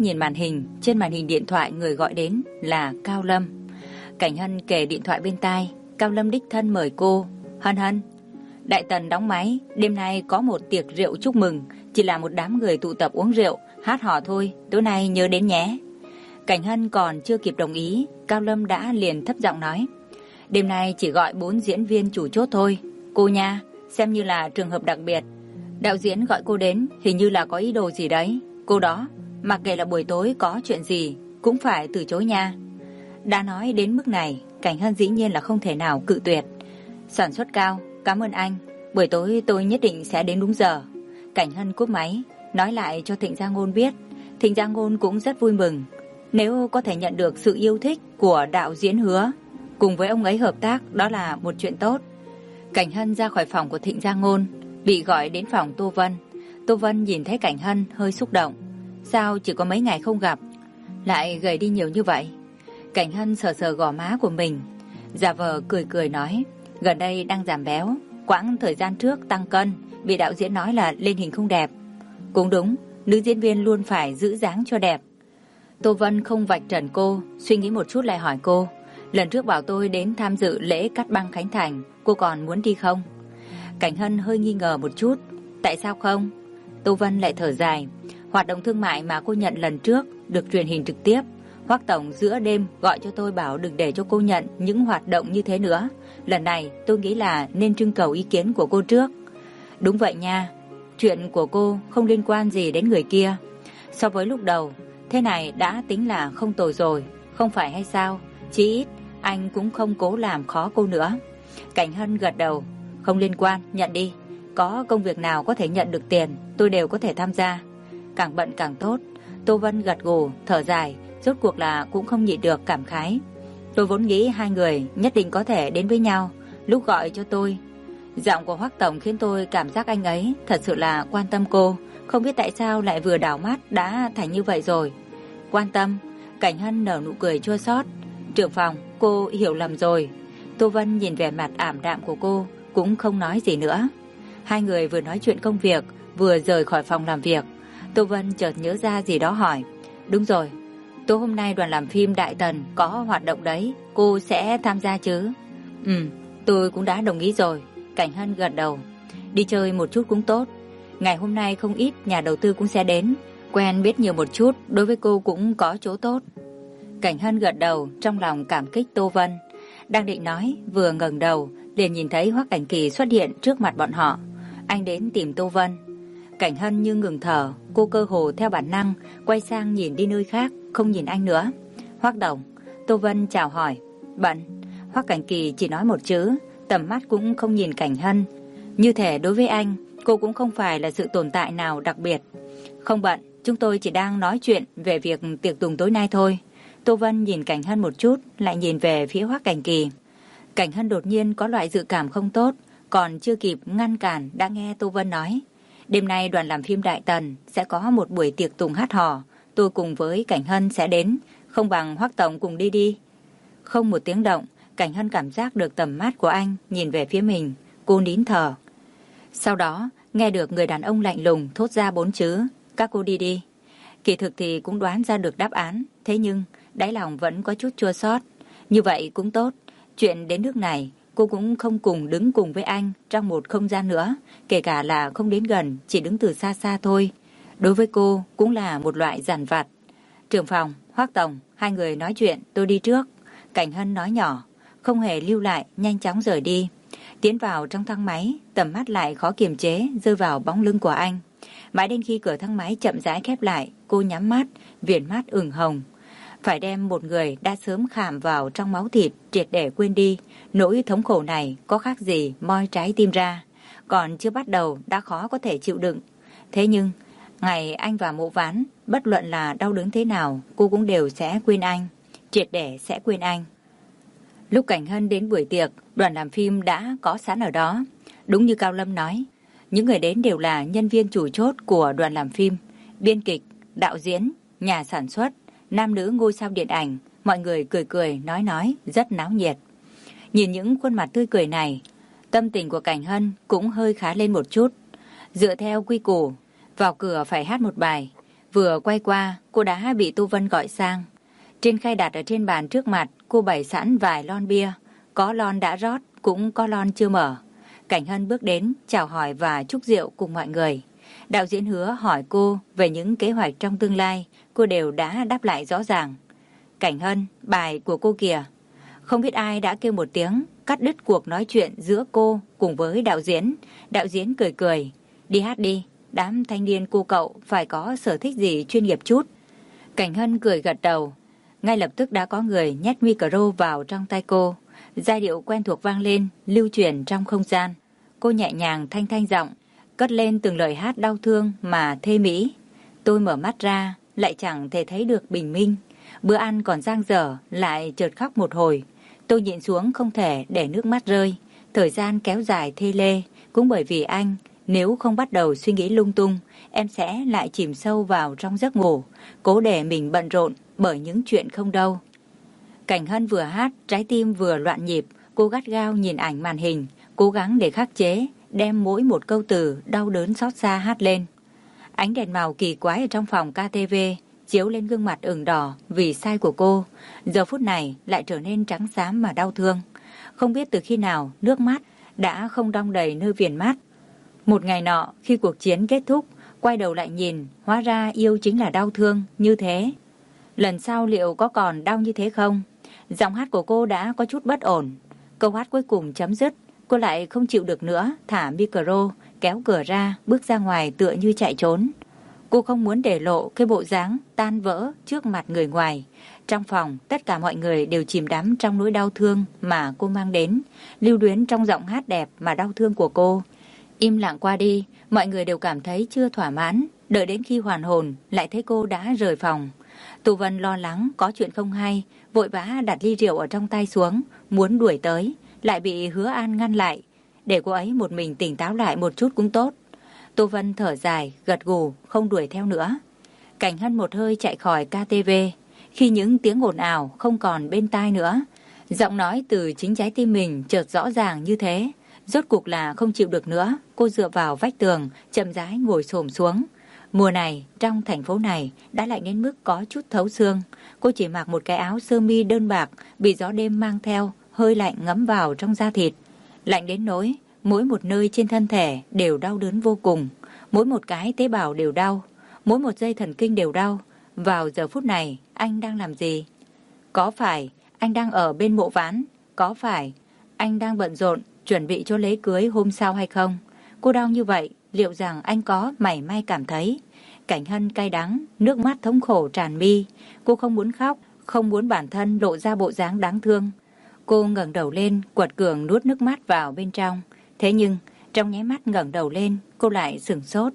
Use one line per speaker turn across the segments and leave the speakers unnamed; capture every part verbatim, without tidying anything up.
liếc nhìn màn hình. Trên màn hình điện thoại người gọi đến là Cao Lâm. Cảnh Hân kề điện thoại bên tai. Cao Lâm đích thân mời cô. Hân Hân, Đại Tần đóng máy, đêm nay có một tiệc rượu chúc mừng. Chỉ là một đám người tụ tập uống rượu, hát hò thôi, tối nay nhớ đến nhé. Cảnh Hân còn chưa kịp đồng ý, Cao Lâm đã liền thấp giọng nói. Đêm nay chỉ gọi bốn diễn viên chủ chốt thôi. Cô nha, xem như là trường hợp đặc biệt. Đạo diễn gọi cô đến, hình như là có ý đồ gì đấy. Cô đó, mặc kệ là buổi tối có chuyện gì, cũng phải từ chối nha. Đã nói đến mức này, Cảnh Hân dĩ nhiên là không thể nào cự tuyệt. Sản xuất Cao, cảm ơn anh. Buổi tối tôi nhất định sẽ đến đúng giờ. Cảnh Hân cúp máy, nói lại cho Thịnh Gia Ngôn biết. Thịnh Gia Ngôn cũng rất vui mừng. Nếu có thể nhận được sự yêu thích của đạo diễn Hứa, cùng với ông ấy hợp tác, đó là một chuyện tốt. Cảnh Hân ra khỏi phòng của Thịnh Gia Ngôn, bị gọi đến phòng Tô Vân. Tô Vân nhìn thấy Cảnh Hân hơi xúc động. Sao chỉ có mấy ngày không gặp, lại gầy đi nhiều như vậy? Cảnh Hân sờ sờ gò má của mình, giả vờ cười cười nói, gần đây đang giảm béo, quãng thời gian trước tăng cân, bị đạo diễn nói là lên hình không đẹp. Cũng đúng, nữ diễn viên luôn phải giữ dáng cho đẹp. Tô Vân không vạch trần cô, suy nghĩ một chút lại hỏi cô, lần trước bảo tôi đến tham dự lễ cắt băng khánh thành, cô còn muốn đi không? Cảnh Hân hơi nghi ngờ một chút, tại sao không? Tô Vân lại thở dài, hoạt động thương mại mà cô nhận lần trước được truyền hình trực tiếp. Hoắc tổng giữa đêm gọi cho tôi bảo đừng để cho cô nhận những hoạt động như thế nữa. Lần này tôi nghĩ là nên trưng cầu ý kiến của cô trước. Đúng vậy nha, chuyện của cô không liên quan gì đến người kia. So với lúc đầu, thế này đã tính là không tồi rồi, không phải hay sao? Chí ít anh cũng không cố làm khó cô nữa. Cảnh Hân gật đầu, không liên quan, nhận đi. Có công việc nào có thể nhận được tiền, tôi đều có thể tham gia. Càng bận càng tốt. Tô Vân gật gù, thở dài, rốt cuộc là cũng không nhịn được cảm khái. Tôi vốn nghĩ hai người nhất định có thể đến với nhau. Lúc gọi cho tôi, giọng của Hoắc tổng khiến tôi cảm giác anh ấy thật sự là quan tâm cô. Không biết tại sao lại vừa đảo mắt đã thành như vậy rồi. Quan tâm? Cảnh Hân nở nụ cười chua xót. Trưởng phòng, cô hiểu lầm rồi. Tô Vân nhìn vẻ mặt ảm đạm của cô, cũng không nói gì nữa. Hai người vừa nói chuyện công việc, vừa rời khỏi phòng làm việc. Tô Vân chợt nhớ ra gì đó hỏi, đúng rồi, tối hôm nay đoàn làm phim Đại Tần có hoạt động đấy, cô sẽ tham gia chứ? Ừ, tôi cũng đã đồng ý rồi. Cảnh Hân gật đầu. Đi chơi một chút cũng tốt. Ngày hôm nay không ít nhà đầu tư cũng sẽ đến, quen biết nhiều một chút đối với cô cũng có chỗ tốt. Cảnh Hân gật đầu, trong lòng cảm kích Tô Vân. Đang định nói, vừa ngẩng đầu liền nhìn thấy Hoắc Cảnh Kỳ xuất hiện trước mặt bọn họ. Anh đến tìm Tô Vân. Cảnh Hân như ngừng thở, cô cơ hồ theo bản năng quay sang nhìn đi nơi khác, không nhìn anh nữa. Hoắc tổng. Tô Vân chào hỏi. Bận. Hoắc Cảnh Kỳ chỉ nói một chữ, tầm mắt cũng không nhìn Cảnh Hân. Như thể đối với anh, cô cũng không phải là sự tồn tại nào đặc biệt. Không bận, chúng tôi chỉ đang nói chuyện về việc tiệc tùng tối nay thôi. Tô Vân nhìn Cảnh Hân một chút, lại nhìn về phía Hoắc Cảnh Kỳ. Cảnh Hân đột nhiên có loại dự cảm không tốt, còn chưa kịp ngăn cản đã nghe Tô Vân nói. Đêm nay đoàn làm phim Đại Tần sẽ có một buổi tiệc tùng hát hò. Tôi cùng với Cảnh Hân sẽ đến, không bằng Hoắc tổng cùng đi đi. Không một tiếng động, Cảnh Hân cảm giác được tầm mắt của anh nhìn về phía mình. Cô nín thở. Sau đó, nghe được người đàn ông lạnh lùng thốt ra bốn chữ, các cô đi đi. Kỳ thực thì cũng đoán ra được đáp án, thế nhưng đáy lòng vẫn có chút chua xót. Như vậy cũng tốt, chuyện đến nước này, cô cũng không cùng đứng cùng với anh trong một không gian nữa, kể cả là không đến gần, chỉ đứng từ xa xa thôi. Đối với cô cũng là một loại giàn vặt. Trưởng phòng, Hoắc tổng, hai người nói chuyện, tôi đi trước. Cảnh Hân nói nhỏ, không hề lưu lại, nhanh chóng rời đi. Tiến vào trong thang máy, tầm mắt lại khó kiềm chế rơi vào bóng lưng của anh. Mãi đến khi cửa thang máy chậm rãi khép lại, cô nhắm mắt, viền mắt ửng hồng. Phải đem một người đã sớm khảm vào trong máu thịt triệt để quên đi. Nỗi thống khổ này có khác gì moi trái tim ra. Còn chưa bắt đầu đã khó có thể chịu đựng. Thế nhưng, ngày anh và Mộ Ván, bất luận là đau đớn thế nào, cô cũng đều sẽ quên anh. Triệt để sẽ quên anh. Lúc Cảnh Hân đến buổi tiệc, đoàn làm phim đã có sẵn ở đó. Đúng như Cao Lâm nói, những người đến đều là nhân viên chủ chốt của đoàn làm phim, biên kịch, đạo diễn, nhà sản xuất, nam nữ ngôi sao điện ảnh. Mọi người cười cười, nói nói, rất náo nhiệt. Nhìn những khuôn mặt tươi cười này, tâm tình của Cảnh Hân cũng hơi khá lên một chút. Dựa theo quy củ, vào cửa phải hát một bài. Vừa quay qua, cô đã bị Tô Vân gọi sang. Trên khay đặt ở trên bàn trước mặt, cô bày sẵn vài lon bia. Có lon đã rót, cũng có lon chưa mở. Cảnh Hân bước đến, chào hỏi và chúc rượu cùng mọi người. Đạo diễn Hứa hỏi cô về những kế hoạch trong tương lai, cô đều đã đáp lại rõ ràng. Cảnh Hân, bài của cô kìa. Không biết ai đã kêu một tiếng, cắt đứt cuộc nói chuyện giữa cô cùng với đạo diễn. Đạo diễn cười cười. Đi hát đi, đám thanh niên cô cậu phải có sở thích gì chuyên nghiệp chút. Cảnh Hân cười gật đầu. Ngay lập tức đã có người nhét micro vào trong tay cô. Giai điệu quen thuộc vang lên, lưu truyền trong không gian. Cô nhẹ nhàng thanh thanh giọng, cất lên từng lời hát đau thương mà thê mỹ. Tôi mở mắt ra, lại chẳng thể thấy được bình minh. Bữa ăn còn dang dở, lại chợt khóc một hồi. Tôi nhịn xuống không thể để nước mắt rơi. Thời gian kéo dài thê lê, cũng bởi vì anh. Nếu không bắt đầu suy nghĩ lung tung, em sẽ lại chìm sâu vào trong giấc ngủ, cố để mình bận rộn bởi những chuyện không đâu. Cảnh Hân vừa hát, trái tim vừa loạn nhịp. Cô gắt gao nhìn ảnh màn hình, cố gắng để khắc chế, đem mỗi một câu từ đau đớn xót xa hát lên. Ánh đèn màu kỳ quái ở trong phòng ca tê vê chiếu lên gương mặt ửng đỏ vì sai của cô, giờ phút này lại trở nên trắng xám mà đau thương. Không biết từ khi nào nước mắt đã không đong đầy nơi viền mắt. Một ngày nọ, khi cuộc chiến kết thúc, quay đầu lại nhìn, hóa ra yêu chính là đau thương như thế. Lần sau liệu có còn đau như thế không? Giọng hát của cô đã có chút bất ổn. Câu hát cuối cùng chấm dứt, cô lại không chịu được nữa, thả micro, kéo cửa ra, bước ra ngoài tựa như chạy trốn. Cô không muốn để lộ cái bộ dáng tan vỡ trước mặt người ngoài. Trong phòng, tất cả mọi người đều chìm đắm trong nỗi đau thương mà cô mang đến, lưu luyến trong giọng hát đẹp mà đau thương của cô. Im lặng qua đi, mọi người đều cảm thấy chưa thỏa mãn, đợi đến khi hoàn hồn, lại thấy cô đã rời phòng. Tú Vân lo lắng có chuyện không hay, vội vã đặt ly rượu ở trong tay xuống, muốn đuổi tới, lại bị Hứa An ngăn lại. Để cô ấy một mình tỉnh táo lại một chút cũng tốt. Tú Vân thở dài, gật gù, không đuổi theo nữa. Cảnh Hân một hơi chạy khỏi ca tê vê, khi những tiếng ồn ào không còn bên tai nữa. Giọng nói từ chính trái tim mình chợt rõ ràng như thế. Rốt cuộc là không chịu được nữa, cô dựa vào vách tường, chậm rãi ngồi xổm xuống. Mùa này, trong thành phố này, đã lạnh đến mức có chút thấu xương. Cô chỉ mặc một cái áo sơ mi đơn bạc, bị gió đêm mang theo, hơi lạnh ngấm vào trong da thịt. Lạnh đến nỗi, mỗi một nơi trên thân thể đều đau đớn vô cùng. Mỗi một cái tế bào đều đau, mỗi một dây thần kinh đều đau. Vào giờ phút này, anh đang làm gì? Có phải anh đang ở bên mộ Vãn? Có phải anh đang bận rộn chuẩn bị cho lễ cưới hôm sau hay không? Cô đau như vậy, liệu rằng anh có mảy may cảm thấy? Cảnh Hân cay đắng, nước mắt thống khổ tràn mi. Cô không muốn khóc, không muốn bản thân lộ ra bộ dáng đáng thương. Cô ngẩng đầu lên, quật cường nuốt nước mắt vào bên trong. Thế nhưng, trong nháy mắt ngẩng đầu lên, cô lại sửng sốt.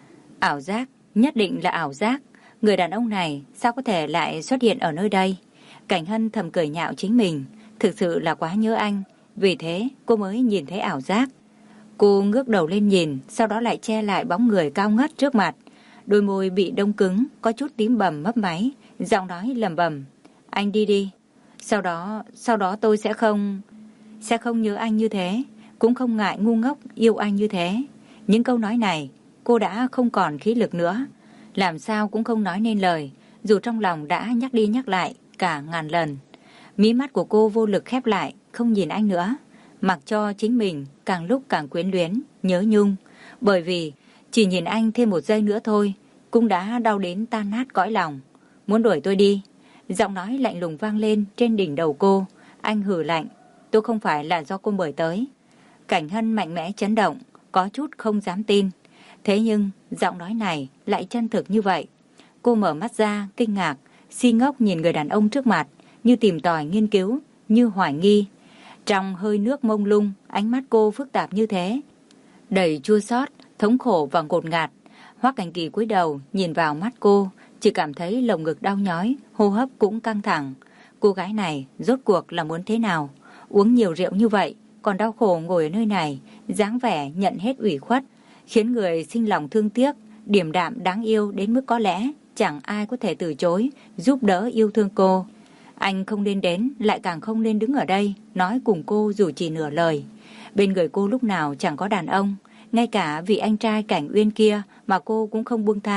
Ảo giác, nhất định là ảo giác. Người đàn ông này sao có thể lại xuất hiện ở nơi đây? Cảnh Hân thầm cười nhạo chính mình, thực sự là quá nhớ anh. Vì thế, cô mới nhìn thấy ảo giác. Cô ngước đầu lên nhìn, sau đó lại che lại bóng người cao ngất trước mặt. Đôi môi bị đông cứng, có chút tím bầm mấp máy, giọng nói lẩm bẩm. Anh đi đi. Sau đó, sau đó tôi sẽ không... Sẽ không nhớ anh như thế, cũng không ngại ngu ngốc yêu anh như thế. Những câu nói này, cô đã không còn khí lực nữa. Làm sao cũng không nói nên lời, dù trong lòng đã nhắc đi nhắc lại cả ngàn lần. Mí mắt của cô vô lực khép lại, không nhìn anh nữa. Mặc cho chính mình càng lúc càng quyến luyến, nhớ nhung. Bởi vì chỉ nhìn anh thêm một giây nữa thôi, cũng đã đau đến tan nát cõi lòng. Muốn đuổi tôi đi. Giọng nói lạnh lùng vang lên trên đỉnh đầu cô. Anh hừ lạnh. Tôi không phải là do cô mời tới. Cảnh Hân mạnh mẽ chấn động, có chút không dám tin. Thế nhưng giọng nói này lại chân thực như vậy. Cô mở mắt ra, kinh ngạc, si ngốc nhìn người đàn ông trước mặt, như tìm tòi nghiên cứu, như hoài nghi. Trong hơi nước mông lung, ánh mắt cô phức tạp như thế, đầy chua xót, thống khổ và ngột ngạt. Hoắc Cảnh Kỳ cúi đầu nhìn vào mắt cô, chỉ cảm thấy lồng ngực đau nhói, hô hấp cũng căng thẳng. Cô gái này rốt cuộc là muốn thế nào? Uống nhiều rượu như vậy, còn đau khổ ngồi ở nơi này, dáng vẻ nhận hết ủy khuất, khiến người sinh lòng thương tiếc, điềm đạm đáng yêu đến mức có lẽ chẳng ai có thể từ chối, giúp đỡ yêu thương cô. Anh không nên đến, lại càng không nên đứng ở đây, nói cùng cô dù chỉ nửa lời. Bên người cô lúc nào chẳng có đàn ông, ngay cả vị anh trai Cảnh Uyên kia mà cô cũng không buông tha,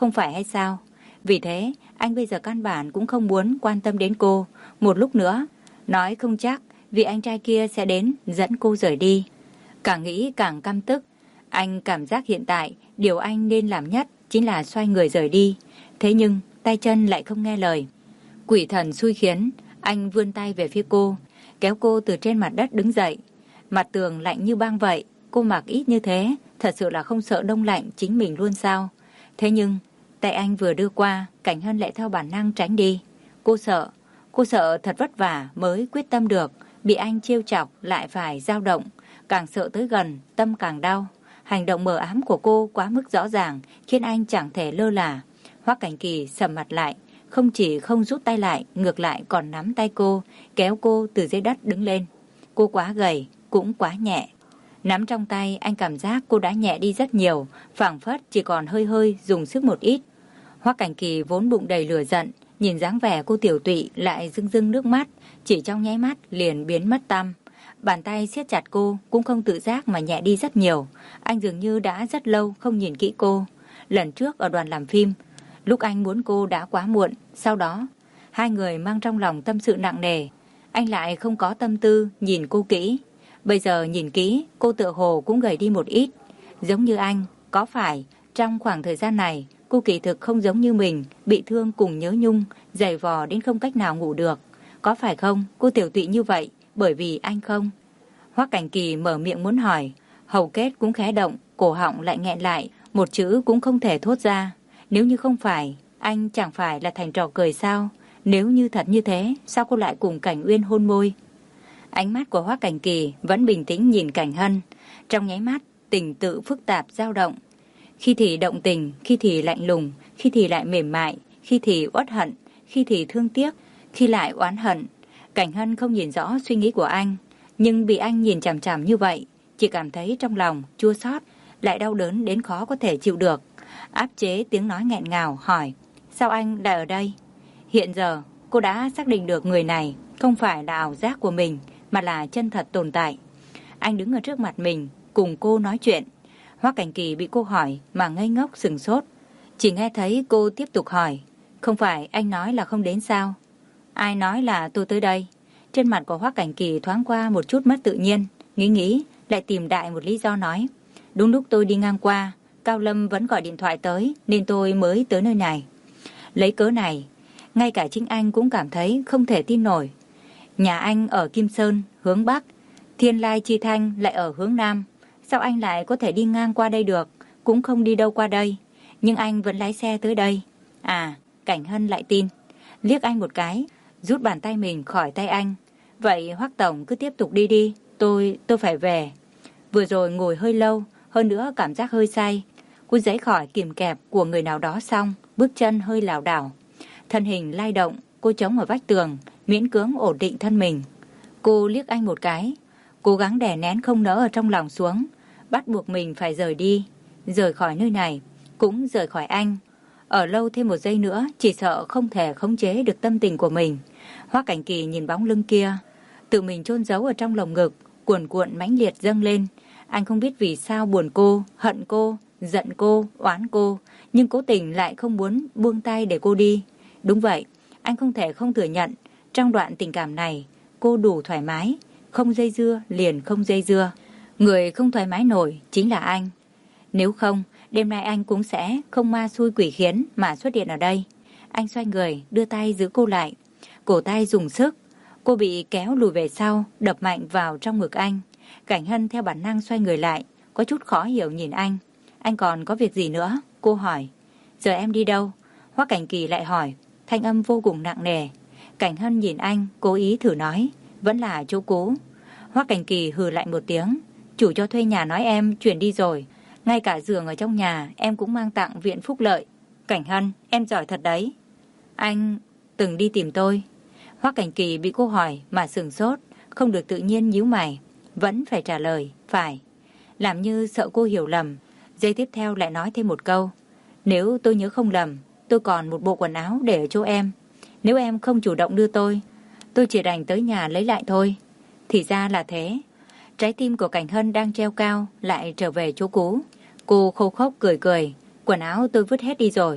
không phải hay sao? Vì thế, anh bây giờ căn bản cũng không muốn quan tâm đến cô. Một lúc nữa, nói không chắc vì anh trai kia sẽ đến dẫn cô rời đi. Càng nghĩ càng căm tức. Anh cảm giác hiện tại điều anh nên làm nhất chính là xoay người rời đi. Thế nhưng tay chân lại không nghe lời. Quỷ thần xui khiến, anh vươn tay về phía cô, kéo cô từ trên mặt đất đứng dậy. Mặt tường lạnh như băng vậy, cô mặc ít như thế, thật sự là không sợ đông lạnh chính mình luôn sao? Thế nhưng tay anh vừa đưa qua, Cảnh Hân lại theo bản năng tránh đi. Cô sợ, cô sợ thật vất vả mới quyết tâm được, bị anh trêu chọc lại phải dao động. Càng sợ tới gần, tâm càng đau. Hành động mờ ám của cô quá mức rõ ràng, khiến anh chẳng thể lơ là. Hoắc Cảnh Kỳ sầm mặt lại, không chỉ không rút tay lại, ngược lại còn nắm tay cô, kéo cô từ dưới đất đứng lên. Cô quá gầy, cũng quá nhẹ. Nắm trong tay, anh cảm giác cô đã nhẹ đi rất nhiều, phảng phất chỉ còn hơi hơi dùng sức một ít. Hoắc Cảnh Kỳ vốn bụng đầy lửa giận, nhìn dáng vẻ cô tiểu tụy lại rưng rưng nước mắt, chỉ trong nháy mắt liền biến mất tăm. Bàn tay siết chặt cô cũng không tự giác mà nhẹ đi rất nhiều. Anh dường như đã rất lâu không nhìn kỹ cô. Lần trước ở đoàn làm phim, lúc anh muốn cô đã quá muộn. Sau đó, hai người mang trong lòng tâm sự nặng nề. Anh lại không có tâm tư nhìn cô kỹ. Bây giờ nhìn kỹ, cô tựa hồ cũng gầy đi một ít. Giống như anh, có phải trong khoảng thời gian này cô kỳ thực không giống như mình, bị thương cùng nhớ nhung, dày vò đến không cách nào ngủ được? Có phải không, cô tiểu tụy như vậy bởi vì anh không? Hoắc Cảnh Kỳ mở miệng muốn hỏi, hầu kết cũng khẽ động, cổ họng lại nghẹn lại, một chữ cũng không thể thốt ra. Nếu như không phải, anh chẳng phải là thành trò cười sao? Nếu như thật như thế, sao cô lại cùng Cảnh Uyên hôn môi? Ánh mắt của Hoắc Cảnh Kỳ vẫn bình tĩnh nhìn Cảnh Hân. Trong nháy mắt, tình tự phức tạp dao động. Khi thì động tình, khi thì lạnh lùng, khi thì lại mềm mại, khi thì uất hận, khi thì thương tiếc, khi lại oán hận. Cảnh Hân không nhìn rõ suy nghĩ của anh, nhưng bị anh nhìn chằm chằm như vậy, chỉ cảm thấy trong lòng chua xót, lại đau đớn đến khó có thể chịu được. Áp chế tiếng nói nghẹn ngào hỏi, sao anh đã ở đây? Hiện giờ, cô đã xác định được người này không phải là ảo giác của mình, mà là chân thật tồn tại. Anh đứng ở trước mặt mình, cùng cô nói chuyện. Hoắc Cảnh Kỳ bị cô hỏi mà ngây ngốc sừng sốt. Chỉ nghe thấy cô tiếp tục hỏi, không phải anh nói là không đến sao? Ai nói là tôi tới đây? Trên mặt của Hoắc Cảnh Kỳ thoáng qua một chút mất tự nhiên, nghĩ nghĩ, lại tìm đại một lý do nói. Đúng lúc tôi đi ngang qua, Cao Lâm vẫn gọi điện thoại tới, nên tôi mới tới nơi này. Lấy cớ này, ngay cả chính anh cũng cảm thấy không thể tin nổi. Nhà anh ở Kim Sơn, hướng Bắc, Thiên Lai Chi Thanh lại ở hướng Nam. Sao anh lại có thể đi ngang qua đây được? Cũng không đi đâu qua đây, nhưng anh vẫn lái xe tới đây. À, Cảnh Hân lại tin. Liếc anh một cái, rút bàn tay mình khỏi tay anh. Vậy Hoắc tổng cứ tiếp tục đi đi, tôi, tôi phải về. Vừa rồi ngồi hơi lâu, hơn nữa cảm giác hơi say. Cô giãy khỏi kìm kẹp của người nào đó xong, bước chân hơi lảo đảo. Thân hình lay động, cô chống ở vách tường, miễn cưỡng ổn định thân mình. Cô liếc anh một cái, cố gắng đè nén không nỡ ở trong lòng xuống, bắt buộc mình phải rời đi, rời khỏi nơi này, cũng rời khỏi anh. Ở lâu thêm một giây nữa, chỉ sợ không thể khống chế được tâm tình của mình. Hoắc Cảnh Kỳ nhìn bóng lưng kia, tự mình chôn giấu ở trong lồng ngực, cuồn cuộn mãnh liệt dâng lên. Anh không biết vì sao buồn cô, hận cô, giận cô, oán cô, nhưng cố tình lại không muốn buông tay để cô đi. Đúng vậy, anh không thể không thừa nhận, trong đoạn tình cảm này, cô đủ thoải mái, không dây dưa liền không dây dưa. Người không thoải mái nổi chính là anh. Nếu không, đêm nay anh cũng sẽ không ma xui quỷ khiến mà xuất hiện ở đây. Anh xoay người, đưa tay giữ cô lại. Cổ tay dùng sức, cô bị kéo lùi về sau, đập mạnh vào trong ngực anh. Cảnh Hân theo bản năng xoay người lại, có chút khó hiểu nhìn anh. Anh còn có việc gì nữa? Cô hỏi. Giờ em đi đâu? Hoắc Cảnh Kỳ lại hỏi, thanh âm vô cùng nặng nề. Cảnh Hân nhìn anh, cố ý thử nói, vẫn là chỗ cũ. Hoắc Cảnh Kỳ hừ lại một tiếng, chủ cho thuê nhà nói em chuyển đi rồi, ngay cả giường ở trong nhà em cũng mang tặng viện phúc lợi. Cảnh Hân, em giỏi thật đấy. Anh từng đi tìm tôi. Hoắc Cảnh Kỳ bị cô hỏi mà sửng sốt, không được tự nhiên nhíu mày, vẫn phải trả lời, phải. Làm như sợ cô hiểu lầm, giây tiếp theo lại nói thêm một câu. Nếu tôi nhớ không lầm, tôi còn một bộ quần áo để ở chỗ em. Nếu em không chủ động đưa tôi, tôi chỉ đành tới nhà lấy lại thôi. Thì ra là thế. Trái tim của Cảnh Hân đang treo cao lại trở về chỗ cũ. Cô khô khốc cười cười. Quần áo tôi vứt hết đi rồi.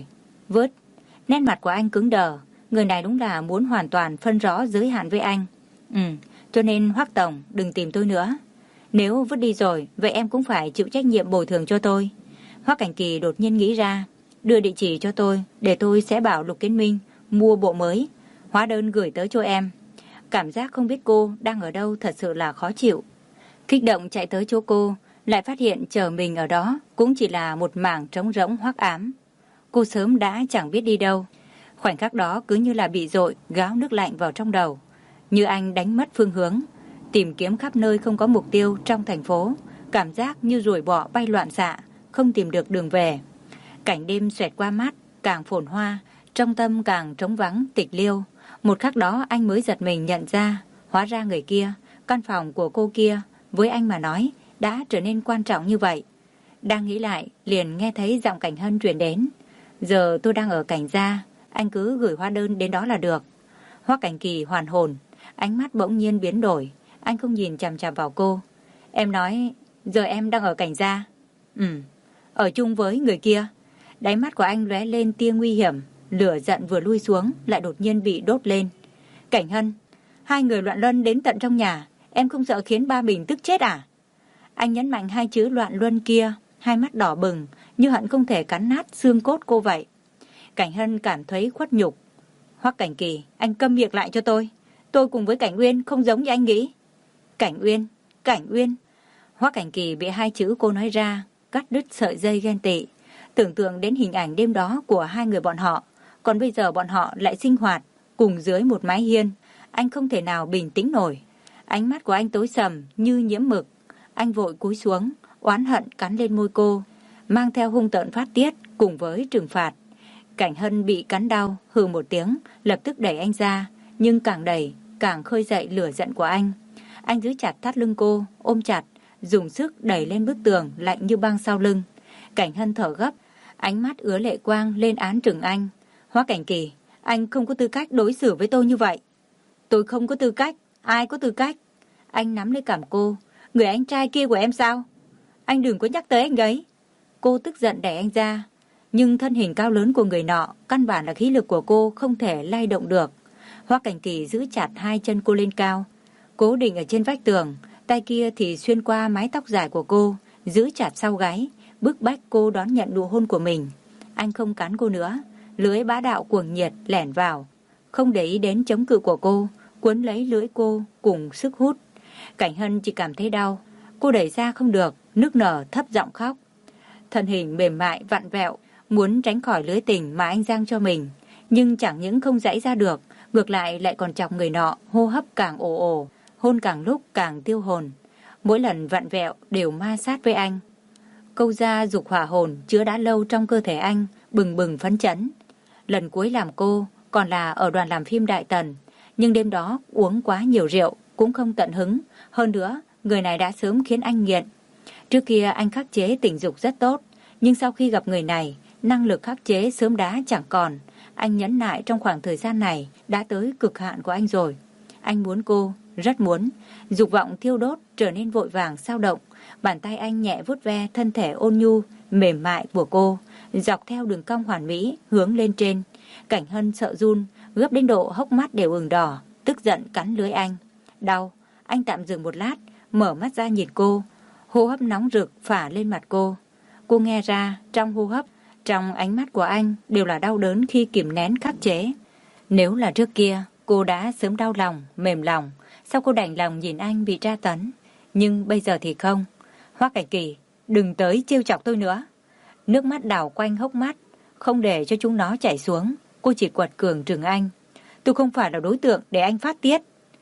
Vứt. Nét mặt của anh cứng đờ. Người này đúng là muốn hoàn toàn phân rõ giới hạn với anh. Ừ, cho nên Hoắc tổng đừng tìm tôi nữa. Nếu vứt đi rồi, vậy em cũng phải chịu trách nhiệm bồi thường cho tôi. Hoắc Cảnh Kỳ đột nhiên nghĩ ra, đưa địa chỉ cho tôi, để tôi sẽ bảo Lục Kiến Minh mua bộ mới, hóa đơn gửi tới cho em. Cảm giác không biết cô đang ở đâu thật sự là khó chịu. Kích động chạy tới chỗ cô, lại phát hiện chờ mình ở đó cũng chỉ là một mảng trống rỗng hoắc ám. Cô sớm đã chẳng biết đi đâu. Khoảnh khắc đó cứ như là bị dội gáo nước lạnh vào trong đầu. Như anh đánh mất phương hướng, tìm kiếm khắp nơi không có mục tiêu trong thành phố, cảm giác như ruồi bọ bay loạn xạ, không tìm được đường về. Cảnh đêm xoẹt qua mắt, càng phồn hoa, trong tâm càng trống vắng tịch liêu. Một khắc đó anh mới giật mình nhận ra, hóa ra người kia, căn phòng của cô kia, với anh mà nói, đã trở nên quan trọng như vậy. Đang nghĩ lại, liền nghe thấy giọng Cảnh Hân truyền đến. Giờ tôi đang ở Cảnh gia, anh cứ gửi hóa đơn đến đó là được. Hoắc Cảnh Kỳ hoàn hồn, ánh mắt bỗng nhiên biến đổi, anh không nhìn chằm chằm vào cô. Em nói, giờ em đang ở Cảnh gia? Ừ, ở chung với người kia. Đáy mắt của anh lóe lên tia nguy hiểm, lửa giận vừa lui xuống lại đột nhiên bị đốt lên. Cảnh Hân, hai người loạn luân đến tận trong nhà, em không sợ khiến ba mình tức chết à? Anh nhấn mạnh hai chữ loạn luân kia, hai mắt đỏ bừng, như hận không thể cắn nát xương cốt cô vậy. Cảnh Hân cảm thấy khuất nhục. Hoắc Cảnh Kỳ, anh câm miệng lại cho tôi. Tôi cùng với Cảnh Uyên không giống như anh nghĩ. Cảnh Uyên, Cảnh Uyên. Hoắc Cảnh Kỳ bị hai chữ cô nói ra, cắt đứt sợi dây ghen tị. Tưởng tượng đến hình ảnh đêm đó của hai người bọn họ, còn bây giờ bọn họ lại sinh hoạt cùng dưới một mái hiên. Anh không thể nào bình tĩnh nổi. Ánh mắt của anh tối sầm như nhiễm mực. Anh vội cúi xuống, oán hận cắn lên môi cô, mang theo hung tợn phát tiết cùng với trừng phạt. Cảnh Hân bị cắn đau, hừ một tiếng, lập tức đẩy anh ra, nhưng càng đẩy, càng khơi dậy lửa giận của anh. Anh giữ chặt thắt lưng cô, ôm chặt, dùng sức đẩy lên bức tường lạnh như băng sau lưng. Cảnh Hân thở gấp, ánh mắt ứa lệ quang lên án trừng anh. Hoắc Cảnh Kỳ, anh không có tư cách đối xử với tôi như vậy. Tôi không có tư cách, ai có tư cách? Anh nắm lấy cằm cô. Người anh trai kia của em sao? Anh đừng có nhắc tới anh ấy. Cô tức giận đẩy anh ra, nhưng thân hình cao lớn của người nọ, căn bản là khí lực của cô không thể lay động được. Hoắc Cảnh Kỳ giữ chặt hai chân cô lên cao, cố định ở trên vách tường, tay kia thì xuyên qua mái tóc dài của cô, giữ chặt sau gáy, bức bách cô đón nhận nụ hôn của mình. Anh không cắn cô nữa, lưỡi bá đạo cuồng nhiệt lẻn vào, không để ý đến chống cự của cô, cuốn lấy lưỡi cô cùng sức hút. Cảnh Hân chỉ cảm thấy đau, cô đẩy ra không được, nức nở thấp giọng khóc. Thân hình mềm mại vặn vẹo, muốn tránh khỏi lưới tình mà anh giang cho mình, nhưng chẳng những không giãy ra được, ngược lại lại còn chọc người nọ hô hấp càng ồ ồ, hôn càng lúc càng tiêu hồn. Mỗi lần vặn vẹo đều ma sát với anh. Câu ra dục hỏa hồn chứa đã lâu trong cơ thể anh, bừng bừng phấn chấn. Lần cuối làm cô còn là ở đoàn làm phim Đại Tần, nhưng đêm đó uống quá nhiều rượu cũng không tận hứng. Hơn nữa, người này đã sớm khiến anh nghiện. Trước kia anh khắc chế tình dục rất tốt, nhưng sau khi gặp người này, năng lực khắc chế sớm đã chẳng còn. Anh nhẫn nại trong khoảng thời gian này đã tới cực hạn của anh rồi. Anh muốn cô, rất muốn. Dục vọng thiêu đốt trở nên vội vàng sao động. Bàn tay anh nhẹ vuốt ve thân thể ôn nhu, mềm mại của cô, dọc theo đường cong hoàn mỹ hướng lên trên. Cảnh Hân sợ run, gấp đến độ hốc mắt đều ửng đỏ, tức giận cắn lưỡi anh. Đau, anh tạm dừng một lát, mở mắt ra nhìn cô, hô hấp nóng rực phả lên mặt cô. Cô nghe ra trong hô hấp, trong ánh mắt của anh đều là đau đớn khi kìm nén khắc chế. Nếu là trước kia, cô đã sớm đau lòng, mềm lòng, sao cô đành lòng nhìn anh bị tra tấn. Nhưng bây giờ thì không. Hoắc Cảnh Kỳ, đừng tới trêu chọc tôi nữa. Nước mắt đảo quanh hốc mắt, không để cho chúng nó chảy xuống. Cô chỉ quật cường trừng anh. Tôi không phải là đối tượng để anh phát tiết.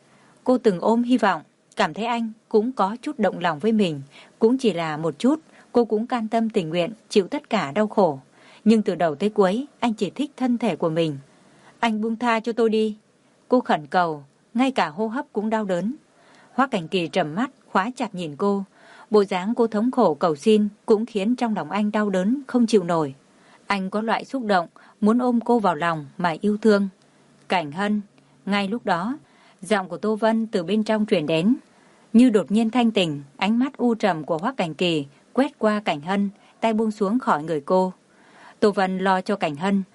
Cô từng ôm hy vọng, cảm thấy anh cũng có chút động lòng với mình, cũng chỉ là một chút. Cô cũng can tâm tình nguyện chịu tất cả đau khổ. Nhưng từ đầu tới cuối, anh chỉ thích thân thể của mình. Anh buông tha cho tôi đi. Cô khẩn cầu, ngay cả hô hấp cũng đau đớn. Hoắc Cảnh Kỳ trầm mắt, khóa chặt nhìn cô. Bộ dáng cô thống khổ cầu xin cũng khiến trong lòng anh đau đớn không chịu nổi. Anh có loại xúc động muốn ôm cô vào lòng mà yêu thương. Cảnh Hân. Ngay lúc đó, giọng của Tô Vân từ bên trong truyền đến. Như đột nhiên thanh tỉnh, ánh mắt u trầm của Hoắc Cảnh Kỳ quét qua Cảnh Hân, tay buông xuống khỏi người cô. Tô Vân lo cho Cảnh Hân.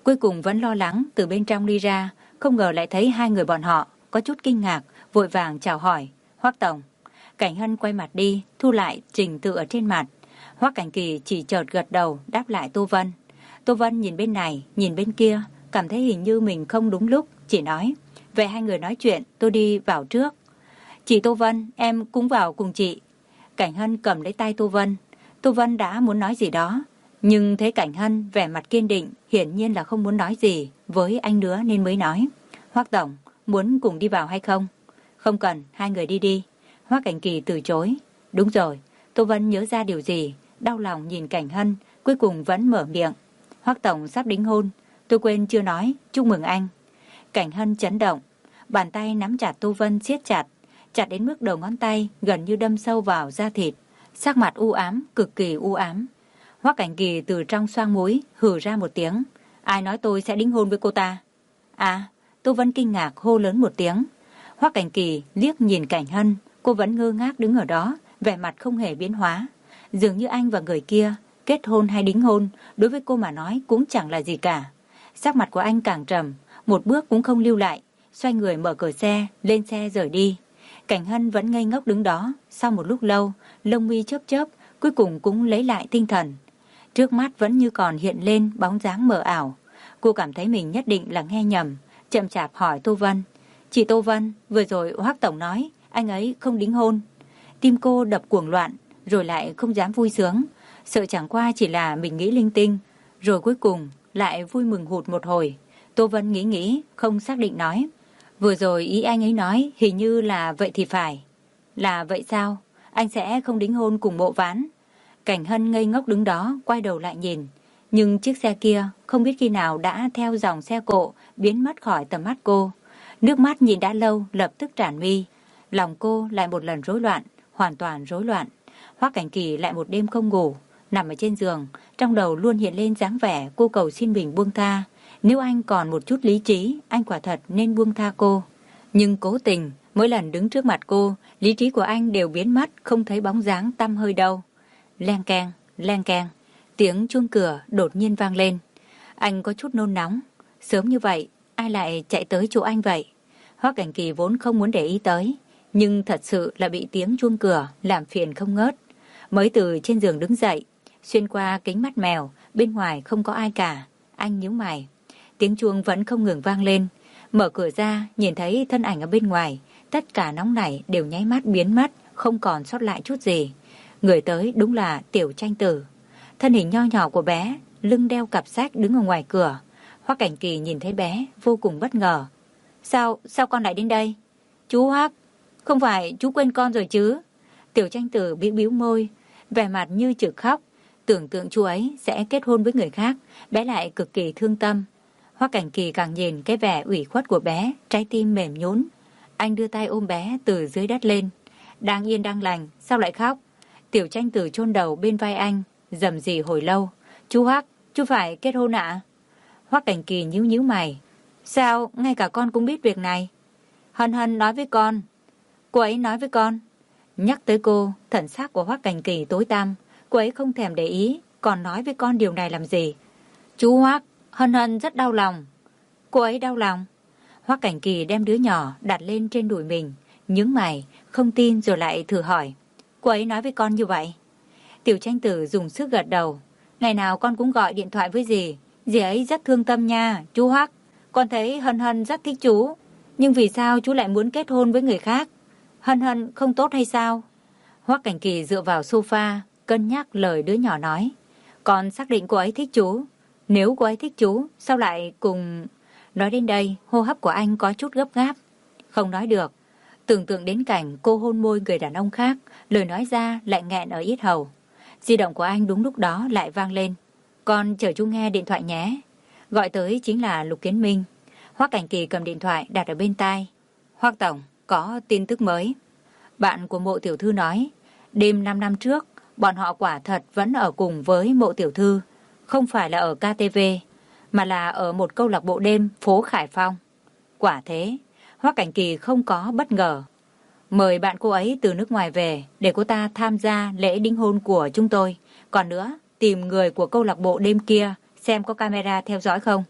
Cuối cùng vẫn lo lắng từ bên trong đi ra, không ngờ lại thấy hai người bọn họ, có chút kinh ngạc, vội vàng chào hỏi. Hoắc tổng. Cảnh Hân quay mặt đi, thu lại trình tự ở trên mặt. Hoắc Cảnh Kỳ chỉ chợt gật đầu đáp lại Tô Vân. Tô Vân nhìn bên này, nhìn bên kia, cảm thấy hình như mình không đúng lúc, chỉ nói: vậy hai người nói chuyện, tôi đi vào trước. Chị Tô Vân, em cũng vào cùng chị. Cảnh Hân cầm lấy tay Tô Vân. Tô Vân đã muốn nói gì đó, nhưng thấy Cảnh Hân vẻ mặt kiên định, hiển nhiên là không muốn nói gì với anh nữa nên mới nói: Hoắc tổng, muốn cùng đi vào hay không? Không cần, hai người đi đi. Hoắc Cảnh Kỳ từ chối. Đúng rồi. Tô Vân nhớ ra điều gì, đau lòng nhìn Cảnh Hân, cuối cùng vẫn mở miệng: Hoắc tổng sắp đính hôn, tôi quên chưa nói, chúc mừng anh. Cảnh Hân chấn động, bàn tay nắm chặt Tô Vân siết chặt, chặt đến mức đầu ngón tay gần như đâm sâu vào da thịt, sắc mặt u ám, cực kỳ u ám. Hoắc Cảnh Kỳ từ trong xoang mũi hừ ra một tiếng: ai nói tôi sẽ đính hôn với cô ta? À, Tô Vân kinh ngạc hô lớn một tiếng. Hoắc Cảnh Kỳ liếc nhìn Cảnh Hân, cô vẫn ngơ ngác đứng ở đó, vẻ mặt không hề biến hóa. Dường như anh và người kia, kết hôn hay đính hôn, đối với cô mà nói cũng chẳng là gì cả. Sắc mặt của anh càng trầm, một bước cũng không lưu lại, xoay người mở cửa xe, lên xe rời đi. Cảnh Hân vẫn ngây ngốc đứng đó, sau một lúc lâu, lông mi chớp chớp, cuối cùng cũng lấy lại tinh thần. Trước mắt vẫn như còn hiện lên bóng dáng mờ ảo. Cô cảm thấy mình nhất định là nghe nhầm, chậm chạp hỏi Tô Vân: chị Tô Vân, vừa rồi Hoắc tổng nói anh ấy không đính hôn. Tim cô đập cuồng loạn, rồi lại không dám vui sướng, sợ chẳng qua chỉ là mình nghĩ linh tinh, rồi cuối cùng lại vui mừng hụt một hồi. Tô Vân nghĩ nghĩ, không xác định nói: vừa rồi ý anh ấy nói hình như là vậy thì phải. Là vậy sao? Anh sẽ không đính hôn cùng Mộ Ván? Cảnh Hân ngây ngốc đứng đó, quay đầu lại nhìn. Nhưng chiếc xe kia không biết khi nào đã theo dòng xe cộ biến mất khỏi tầm mắt cô. Nước mắt nhìn đã lâu lập tức tràn mi. Lòng cô lại một lần rối loạn, hoàn toàn rối loạn. Hoắc Cảnh Kỳ lại một đêm không ngủ, nằm ở trên giường, trong đầu luôn hiện lên dáng vẻ cô cầu xin mình buông tha. Nếu anh còn một chút lý trí, anh quả thật nên buông tha cô. Nhưng cố tình, mỗi lần đứng trước mặt cô, lý trí của anh đều biến mất, không thấy bóng dáng tăm hơi đâu. Leng keng, leng keng, tiếng chuông cửa đột nhiên vang lên. Anh có chút nôn nóng. Sớm như vậy, ai lại chạy tới chỗ anh vậy? Hoắc Cảnh Kỳ vốn không muốn để ý tới, nhưng thật sự là bị tiếng chuông cửa làm phiền không ngớt. Mới từ trên giường đứng dậy, xuyên qua kính mắt mèo, bên ngoài không có ai cả. Anh nhíu mày. Tiếng chuông vẫn không ngừng vang lên. Mở cửa ra, nhìn thấy thân ảnh ở bên ngoài, tất cả nóng nảy đều nháy mắt biến mất, không còn sót lại chút gì. Người tới đúng là Tiểu Tranh Tử. Thân hình nho nhỏ của bé, lưng đeo cặp sách đứng ở ngoài cửa. Hoắc Cảnh Kỳ nhìn thấy bé, vô cùng bất ngờ. Sao, sao con lại đến đây? Chú Hoắc, không phải chú quên con rồi chứ? Tiểu Tranh Tử bĩu bĩu môi, vẻ mặt như trực khóc. Tưởng tượng chú ấy sẽ kết hôn với người khác, bé lại cực kỳ thương tâm. Hoắc Cảnh Kỳ càng nhìn cái vẻ ủy khuất của bé, trái tim mềm nhũn. Anh đưa tay ôm bé từ dưới đất lên. Đang yên đang lành, sao lại khóc? Tiểu Tranh Tử chôn đầu bên vai anh, rầm rì hồi lâu. Chú Hoắc, chú phải kết hôn ạ? Hoắc Cảnh Kỳ nhíu nhíu mày. Sao, ngay cả con cũng biết việc này? Hân Hân nói với con. Cô ấy nói với con. Nhắc tới cô, thần sắc của Hoắc Cảnh Kỳ tối tăm. Cô ấy không thèm để ý, còn nói với con điều này làm gì? Chú Hoắc, Hân Hân rất đau lòng. Cô ấy đau lòng. Hoắc Cảnh Kỳ đem đứa nhỏ đặt lên trên đùi mình, nhướng mày, không tin rồi lại thử hỏi. Cô ấy nói với con như vậy? Tiểu Tranh Tử dùng sức gật đầu. Ngày nào con cũng gọi điện thoại với dì. Dì ấy rất thương tâm nha, chú Hoắc. Con thấy Hân Hân rất thích chú. Nhưng vì sao chú lại muốn kết hôn với người khác? Hân Hân không tốt hay sao? Hoắc Cảnh Kỳ dựa vào sofa, cân nhắc lời đứa nhỏ nói. Con xác định cô ấy thích chú. Nếu cô ấy thích chú, sao lại cùng... Nói đến đây, hô hấp của anh có chút gấp gáp. Không nói được. Tưởng tượng đến cảnh cô hôn môi người đàn ông khác, lời nói ra lại nghẹn ở yết hầu. Di động của anh đúng lúc đó lại vang lên. Con chờ chú nghe điện thoại nhé. Gọi tới chính là Lục Kiến Minh. Hoắc Cảnh Kỳ cầm điện thoại đặt ở bên tai. Hoắc tổng, có tin tức mới. Bạn của Mộ tiểu thư nói, đêm năm năm trước, bọn họ quả thật vẫn ở cùng với Mộ tiểu thư. Không phải là ở ca tê vê, mà là ở một câu lạc bộ đêm phố Khải Phong. Quả thế, Hoắc Cảnh Kỳ không có bất ngờ. Mời bạn cô ấy từ nước ngoài về để cô ta tham gia lễ đính hôn của chúng tôi. Còn nữa, tìm người của câu lạc bộ đêm kia xem có camera theo dõi không.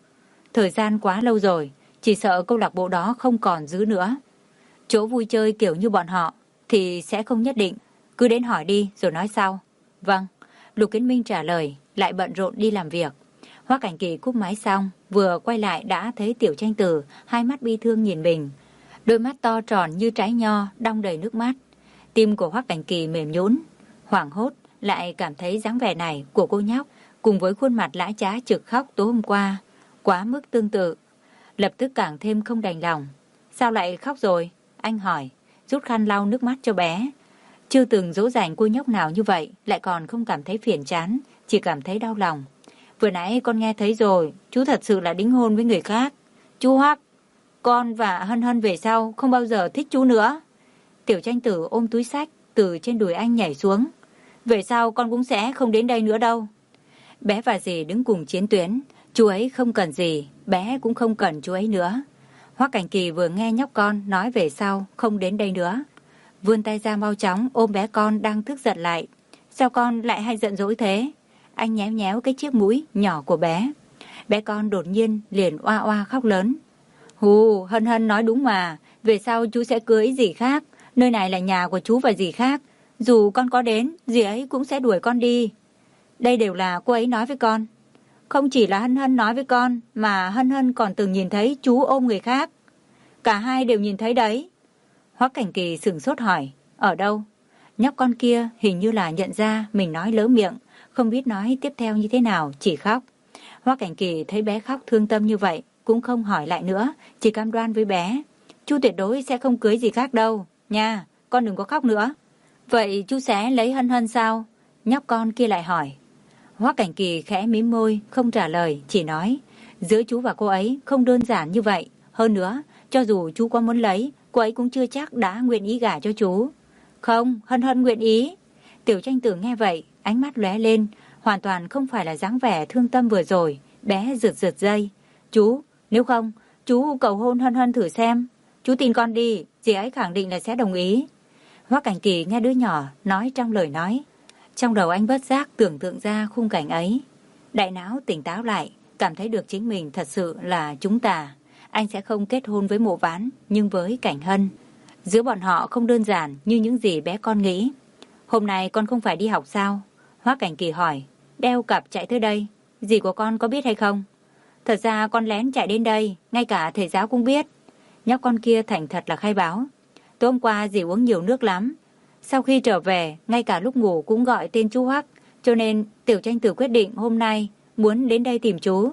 Thời gian quá lâu rồi, chỉ sợ câu lạc bộ đó không còn giữ nữa. Chỗ vui chơi kiểu như bọn họ thì sẽ không nhất định. Cứ đến hỏi đi rồi nói sau. Vâng, Lục Kiến Minh trả lời, lại bận rộn đi làm việc. Hoắc Cảnh Kỳ cúp máy xong, vừa quay lại đã thấy Tiểu Tranh Tử, hai mắt bi thương nhìn mình. Đôi mắt to tròn như trái nho, đong đầy nước mắt. Tim của Hoắc Cảnh Kỳ mềm nhũn, hoảng hốt, lại cảm thấy dáng vẻ này của cô nhóc cùng với khuôn mặt lã chã trực khóc tối hôm qua quá mức tương tự. Lập tức càng thêm không đành lòng. Sao lại khóc rồi? Anh hỏi, rút khăn lau nước mắt cho bé. Chưa từng dỗ dành cô nhóc nào như vậy, lại còn không cảm thấy phiền chán, chỉ cảm thấy đau lòng. Vừa nãy con nghe thấy rồi, chú thật sự là đính hôn với người khác. Chú Hoắc, con và Hân Hân về sau không bao giờ thích chú nữa. Tiểu Tranh Tử ôm túi xách từ trên đùi anh nhảy xuống. Về sau con cũng sẽ không đến đây nữa đâu. Bé và dì đứng cùng chiến tuyến, chú ấy không cần gì, bé cũng không cần chú ấy nữa. Hoắc Cảnh Kỳ vừa nghe nhóc con nói về sau không đến đây nữa, vươn tay ra mau chóng ôm bé con đang tức giận lại. Sao con lại hay giận dỗi thế? Anh nhéo nhéo cái chiếc mũi nhỏ của bé. Bé con đột nhiên liền oa oa khóc lớn. Hù, Hân Hân nói đúng mà, về sau chú sẽ cưới dì khác, nơi này là nhà của chú và dì khác. Dù con có đến, dì ấy cũng sẽ đuổi con đi. Đây đều là cô ấy nói với con. Không chỉ là Hân Hân nói với con, mà Hân Hân còn từng nhìn thấy chú ôm người khác. Cả hai đều nhìn thấy đấy. Hoắc Cảnh Kỳ sửng sốt hỏi, ở đâu? Nhóc con kia hình như là nhận ra mình nói lỡ miệng, không biết nói tiếp theo như thế nào, chỉ khóc. Hoắc Cảnh Kỳ thấy bé khóc thương tâm như vậy, cũng không hỏi lại nữa, chỉ cam đoan với bé. Chú tuyệt đối sẽ không cưới gì khác đâu, nha, con đừng có khóc nữa. Vậy chú sẽ lấy Hân Hân sao? Nhóc con kia lại hỏi. Hoắc Cảnh Kỳ khẽ mím môi, không trả lời, chỉ nói, giữa chú và cô ấy không đơn giản như vậy. Hơn nữa, cho dù chú có muốn lấy, cô ấy cũng chưa chắc đã nguyện ý gả cho chú. Không, Hân Hân nguyện ý. Tiểu Tranh Tử nghe vậy, ánh mắt lóe lên, hoàn toàn không phải là dáng vẻ thương tâm vừa rồi. Bé giật giật dây. Chú, nếu không, chú cầu hôn Hân Hân thử xem. Chú tin con đi, dì ấy khẳng định là sẽ đồng ý. Hoắc Cảnh Kỳ nghe đứa nhỏ nói trong lời nói. Trong đầu anh bất giác tưởng tượng ra khung cảnh ấy. Đại não tỉnh táo lại, cảm thấy được chính mình thật sự là chúng ta. Anh sẽ không kết hôn với Mộ Ván, nhưng với Cảnh Hân. Giữa bọn họ không đơn giản như những gì bé con nghĩ. Hôm nay con không phải đi học sao? Hoắc Cảnh Kỳ hỏi, đeo cặp chạy tới đây. Dì của con có biết hay không? Thật ra con lén chạy đến đây, ngay cả thầy giáo cũng biết. Nhóc con kia thành thật là khai báo. Tối hôm qua dì uống nhiều nước lắm. Sau khi trở về, ngay cả lúc ngủ cũng gọi tên chú Hoắc, cho nên Tiểu Tranh Tử quyết định hôm nay muốn đến đây tìm chú.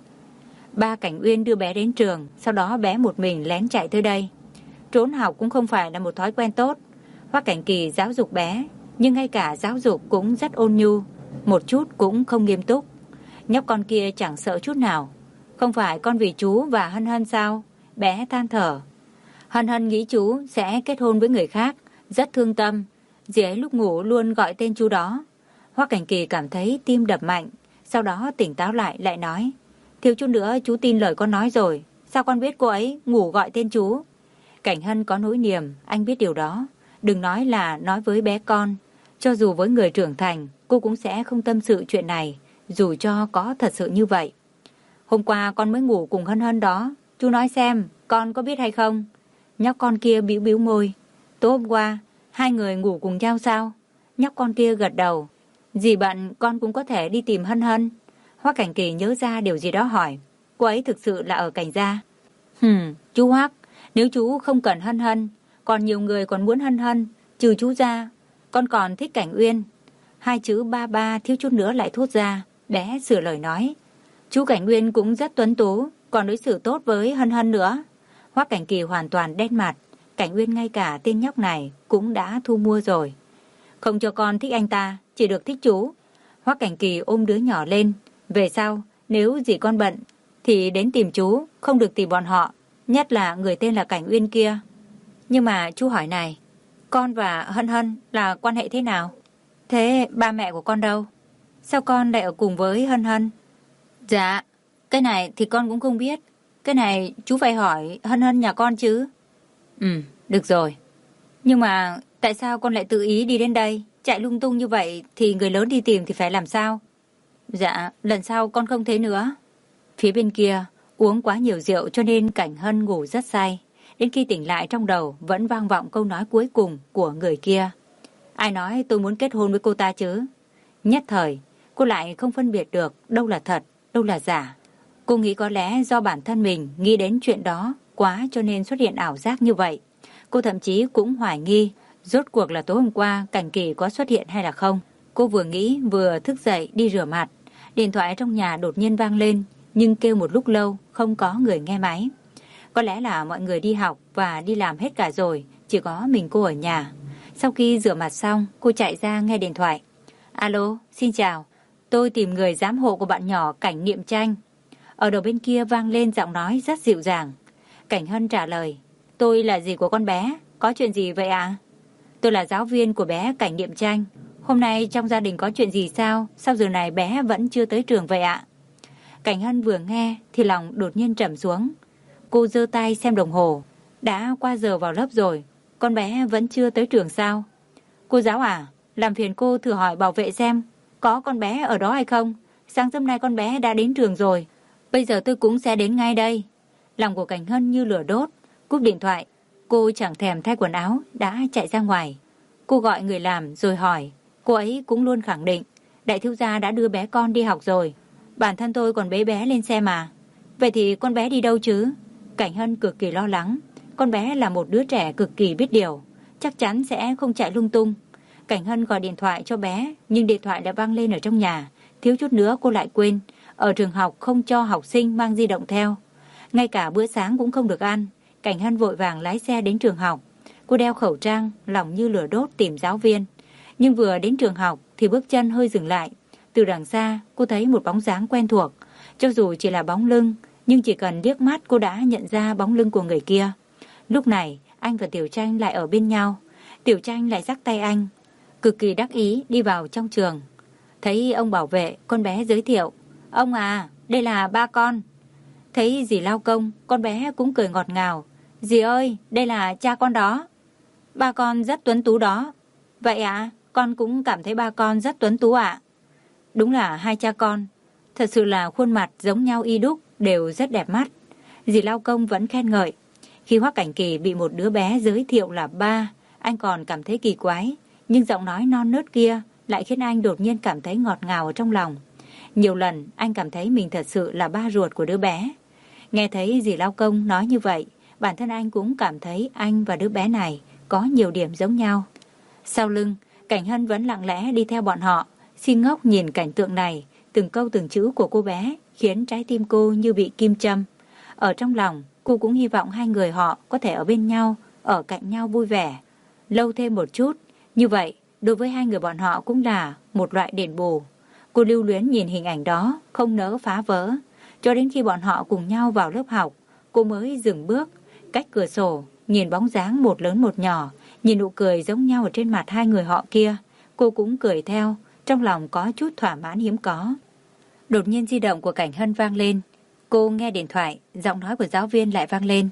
Ba Cảnh Uyên đưa bé đến trường, sau đó bé một mình lén chạy tới đây. Trốn học cũng không phải là một thói quen tốt. Hoắc Cảnh Kỳ giáo dục bé, nhưng ngay cả giáo dục cũng rất ôn nhu, một chút cũng không nghiêm túc. Nhóc con kia chẳng sợ chút nào. Không phải con vì chú và Hân Hân sao? Bé than thở. Hân Hân nghĩ chú sẽ kết hôn với người khác, rất thương tâm. Dì ấy lúc ngủ luôn gọi tên chú đó. Hoắc Cảnh Kỳ cảm thấy tim đập mạnh, sau đó tỉnh táo lại lại nói, thiếu chút nữa chú tin lời con nói rồi. Sao con biết cô ấy ngủ gọi tên chú? Cảnh Hân có nỗi niềm, anh biết điều đó. Đừng nói là nói với bé con. Cho dù với người trưởng thành, cô cũng sẽ không tâm sự chuyện này, dù cho có thật sự như vậy. Hôm qua con mới ngủ cùng Hân Hân đó. Chú nói xem, con có biết hay không? Nhóc con kia bĩu bĩu môi. Tối hôm qua, hai người ngủ cùng nhau sao? Nhóc con kia gật đầu. Dì bận, con cũng có thể đi tìm Hân Hân. Hoắc Cảnh Kỳ nhớ ra điều gì đó hỏi. Cô ấy thực sự là ở Cảnh gia. Hừm, chú Hoắc, nếu chú không cần Hân Hân, còn nhiều người còn muốn Hân Hân, trừ chú ra, con còn thích Cảnh Uyên. Hai chữ ba ba thiếu chút nữa lại thốt ra. Bé sửa lời nói, chú Cảnh Uyên cũng rất tuấn tú, còn đối xử tốt với Hân Hân nữa. Hoắc Cảnh Kỳ hoàn toàn đen mặt. Cảnh Uyên ngay cả tên nhóc này cũng đã thu mua rồi. Không cho con thích anh ta, chỉ được thích chú. Hoắc Cảnh Kỳ ôm đứa nhỏ lên. Về sau, nếu dì con bận thì đến tìm chú, không được tìm bọn họ, nhất là người tên là Cảnh Uyên kia. Nhưng mà chú hỏi này, con và Hân Hân là quan hệ thế nào? Thế ba mẹ của con đâu? Sao con lại ở cùng với Hân Hân? Dạ, cái này thì con cũng không biết. Cái này chú phải hỏi Hân Hân nhà con chứ. Ừ, được rồi. Nhưng mà tại sao con lại tự ý đi đến đây? Chạy lung tung như vậy thì người lớn đi tìm thì phải làm sao? Dạ, lần sau con không thế nữa. Phía bên kia, Uống quá nhiều rượu cho nên Cảnh Hân ngủ rất say. Đến khi tỉnh lại trong đầu vẫn vang vọng câu nói cuối cùng của người kia. Ai nói tôi muốn kết hôn với cô ta chứ? Nhất thời, cô lại không phân biệt được đâu là thật, đâu là giả. Cô nghĩ có lẽ do bản thân mình nghĩ đến chuyện đó quá cho nên xuất hiện ảo giác như vậy. Cô thậm chí cũng hoài nghi rốt cuộc là tối hôm qua Cảnh Kỳ có xuất hiện hay là không. Cô vừa nghĩ vừa thức dậy đi rửa mặt. Điện thoại trong nhà đột nhiên vang lên, nhưng kêu một lúc lâu không có người nghe máy. Có lẽ là mọi người đi học và đi làm hết cả rồi, chỉ có mình cô ở nhà. Sau khi rửa mặt xong, cô chạy ra nghe điện thoại. Alo, xin chào. Tôi tìm người giám hộ của bạn nhỏ Cảnh Niệm Tranh. Ở đầu bên kia vang lên giọng nói rất dịu dàng. Cảnh Hân trả lời. Tôi là dì của con bé, có chuyện gì vậy ạ? À? Tôi là giáo viên của bé Cảnh Niệm Tranh. Hôm nay trong gia đình có chuyện gì sao? Sao giờ này bé vẫn chưa tới trường vậy ạ? Cảnh Hân vừa nghe thì lòng đột nhiên trầm xuống. Cô giơ tay xem đồng hồ. Đã qua giờ vào lớp rồi, con bé vẫn chưa tới trường sao? Cô giáo à, làm phiền cô thử hỏi bảo vệ xem có con bé ở đó hay không. Sáng sớm nay con bé đã đến trường rồi. Bây giờ tôi cũng sẽ đến ngay đây. Lòng của Cảnh Hân như lửa đốt. Cúp điện thoại, cô chẳng thèm thay quần áo đã chạy ra ngoài. Cô gọi người làm rồi hỏi. Cô ấy cũng luôn khẳng định đại thiếu gia đã đưa bé con đi học rồi. Bản thân tôi còn bế bé lên xe mà. Vậy thì con bé đi đâu chứ? Cảnh Hân cực kỳ lo lắng. Con bé là một đứa trẻ cực kỳ biết điều, chắc chắn sẽ không chạy lung tung. Cảnh Hân gọi điện thoại cho bé, nhưng điện thoại đã vang lên ở trong nhà. Thiếu chút nữa cô lại quên. Ở trường học không cho học sinh mang di động theo. Ngay cả bữa sáng cũng không được ăn. Cảnh Hân vội vàng lái xe đến trường học. Cô đeo khẩu trang, lòng như lửa đốt tìm giáo viên. Nhưng vừa đến trường học thì bước chân hơi dừng lại. Từ đằng xa cô thấy một bóng dáng quen thuộc. Cho dù chỉ là bóng lưng, nhưng chỉ cần liếc mắt cô đã nhận ra bóng lưng của người kia. Lúc này anh và Tiểu Tranh lại ở bên nhau. Tiểu Tranh lại dắt tay anh, cực kỳ đắc ý đi vào trong trường. Thấy ông bảo vệ, con bé giới thiệu. Ông à, đây là ba con. Thấy dì lao công, con bé cũng cười ngọt ngào. Dì ơi, đây là cha con đó. Ba con rất tuấn tú đó. Vậy ạ, à, con cũng cảm thấy ba con rất tuấn tú ạ. À? Đúng là hai cha con. Thật sự là khuôn mặt giống nhau y đúc, đều rất đẹp mắt. Dì lao công vẫn khen ngợi. Khi Hoắc Cảnh Kỳ bị một đứa bé giới thiệu là ba, anh còn cảm thấy kỳ quái. Nhưng giọng nói non nớt kia lại khiến anh đột nhiên cảm thấy ngọt ngào ở trong lòng. Nhiều lần anh cảm thấy mình thật sự là ba ruột của đứa bé. Nghe thấy dì lao công nói như vậy, bản thân anh cũng cảm thấy anh và đứa bé này có nhiều điểm giống nhau. Sau lưng, Cảnh Hân vẫn lặng lẽ đi theo bọn họ, xin ngốc nhìn cảnh tượng này. Từng câu từng chữ của cô bé khiến trái tim cô như bị kim châm. Ở trong lòng, cô cũng hy vọng hai người họ có thể ở bên nhau, ở cạnh nhau vui vẻ, lâu thêm một chút. Như vậy, đối với hai người bọn họ cũng là một loại đền bù. Cô lưu luyến nhìn hình ảnh đó, không nỡ phá vỡ. Cho đến khi bọn họ cùng nhau vào lớp học, cô mới dừng bước, cách cửa sổ, nhìn bóng dáng một lớn một nhỏ, nhìn nụ cười giống nhau ở trên mặt hai người họ kia. Cô cũng cười theo, trong lòng có chút thỏa mãn hiếm có. Đột nhiên di động của Cảnh Hân vang lên. Cô nghe điện thoại, giọng nói của giáo viên lại vang lên.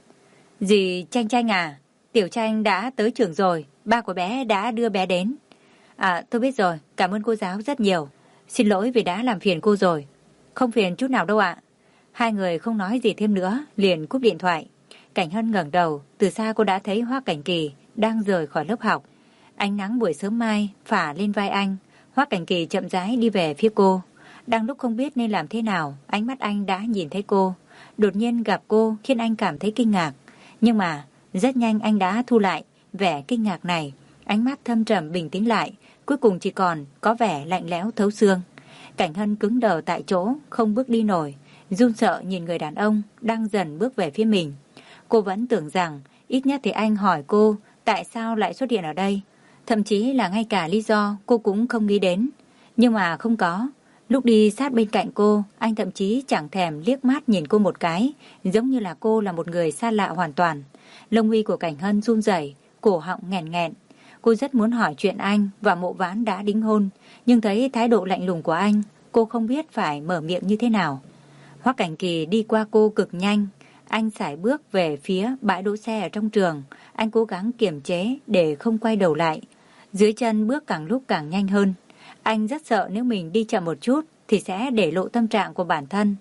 Dì Tranh Tranh à, Tiểu Tranh đã tới trường rồi, ba của bé đã đưa bé đến. À, tôi biết rồi, cảm ơn cô giáo rất nhiều. Xin lỗi vì đã làm phiền cô rồi. Không phiền chút nào đâu ạ. Hai người không nói gì thêm nữa, liền cúp điện thoại. Cảnh Hân ngẩng đầu, từ xa cô đã thấy Hoắc Cảnh Kỳ đang rời khỏi lớp học. Ánh nắng buổi sớm mai phả lên vai anh. Hoắc Cảnh Kỳ chậm rãi đi về phía cô. Đang lúc không biết nên làm thế nào, ánh mắt anh đã nhìn thấy cô. Đột nhiên gặp cô khiến anh cảm thấy kinh ngạc. Nhưng mà rất nhanh anh đã thu lại vẻ kinh ngạc này. Ánh mắt thâm trầm bình tĩnh lại, cuối cùng chỉ còn có vẻ lạnh lẽo thấu xương. Cảnh Hân cứng đờ tại chỗ, không bước đi nổi, run sợ nhìn người đàn ông đang dần bước về phía mình. Cô vẫn tưởng rằng ít nhất thì anh hỏi cô tại sao lại xuất hiện ở đây. Thậm chí là ngay cả lý do cô cũng không nghĩ đến. Nhưng mà không có. Lúc đi sát bên cạnh cô, anh thậm chí chẳng thèm liếc mắt nhìn cô một cái, giống như là cô là một người xa lạ hoàn toàn. Lông mi của Cảnh Hân run rẩy, cổ họng nghẹn nghẹn. Cô rất muốn hỏi chuyện anh và Mộ Vãn đã đính hôn, nhưng thấy thái độ lạnh lùng của anh, cô không biết phải mở miệng như thế nào. Hoắc Cảnh Kỳ đi qua cô cực nhanh. Anh sải bước về phía bãi đỗ xe ở trong trường. Anh cố gắng kiềm chế để không quay đầu lại. Dưới chân bước càng lúc càng nhanh hơn. Anh rất sợ nếu mình đi chậm một chút thì sẽ để lộ tâm trạng của bản thân,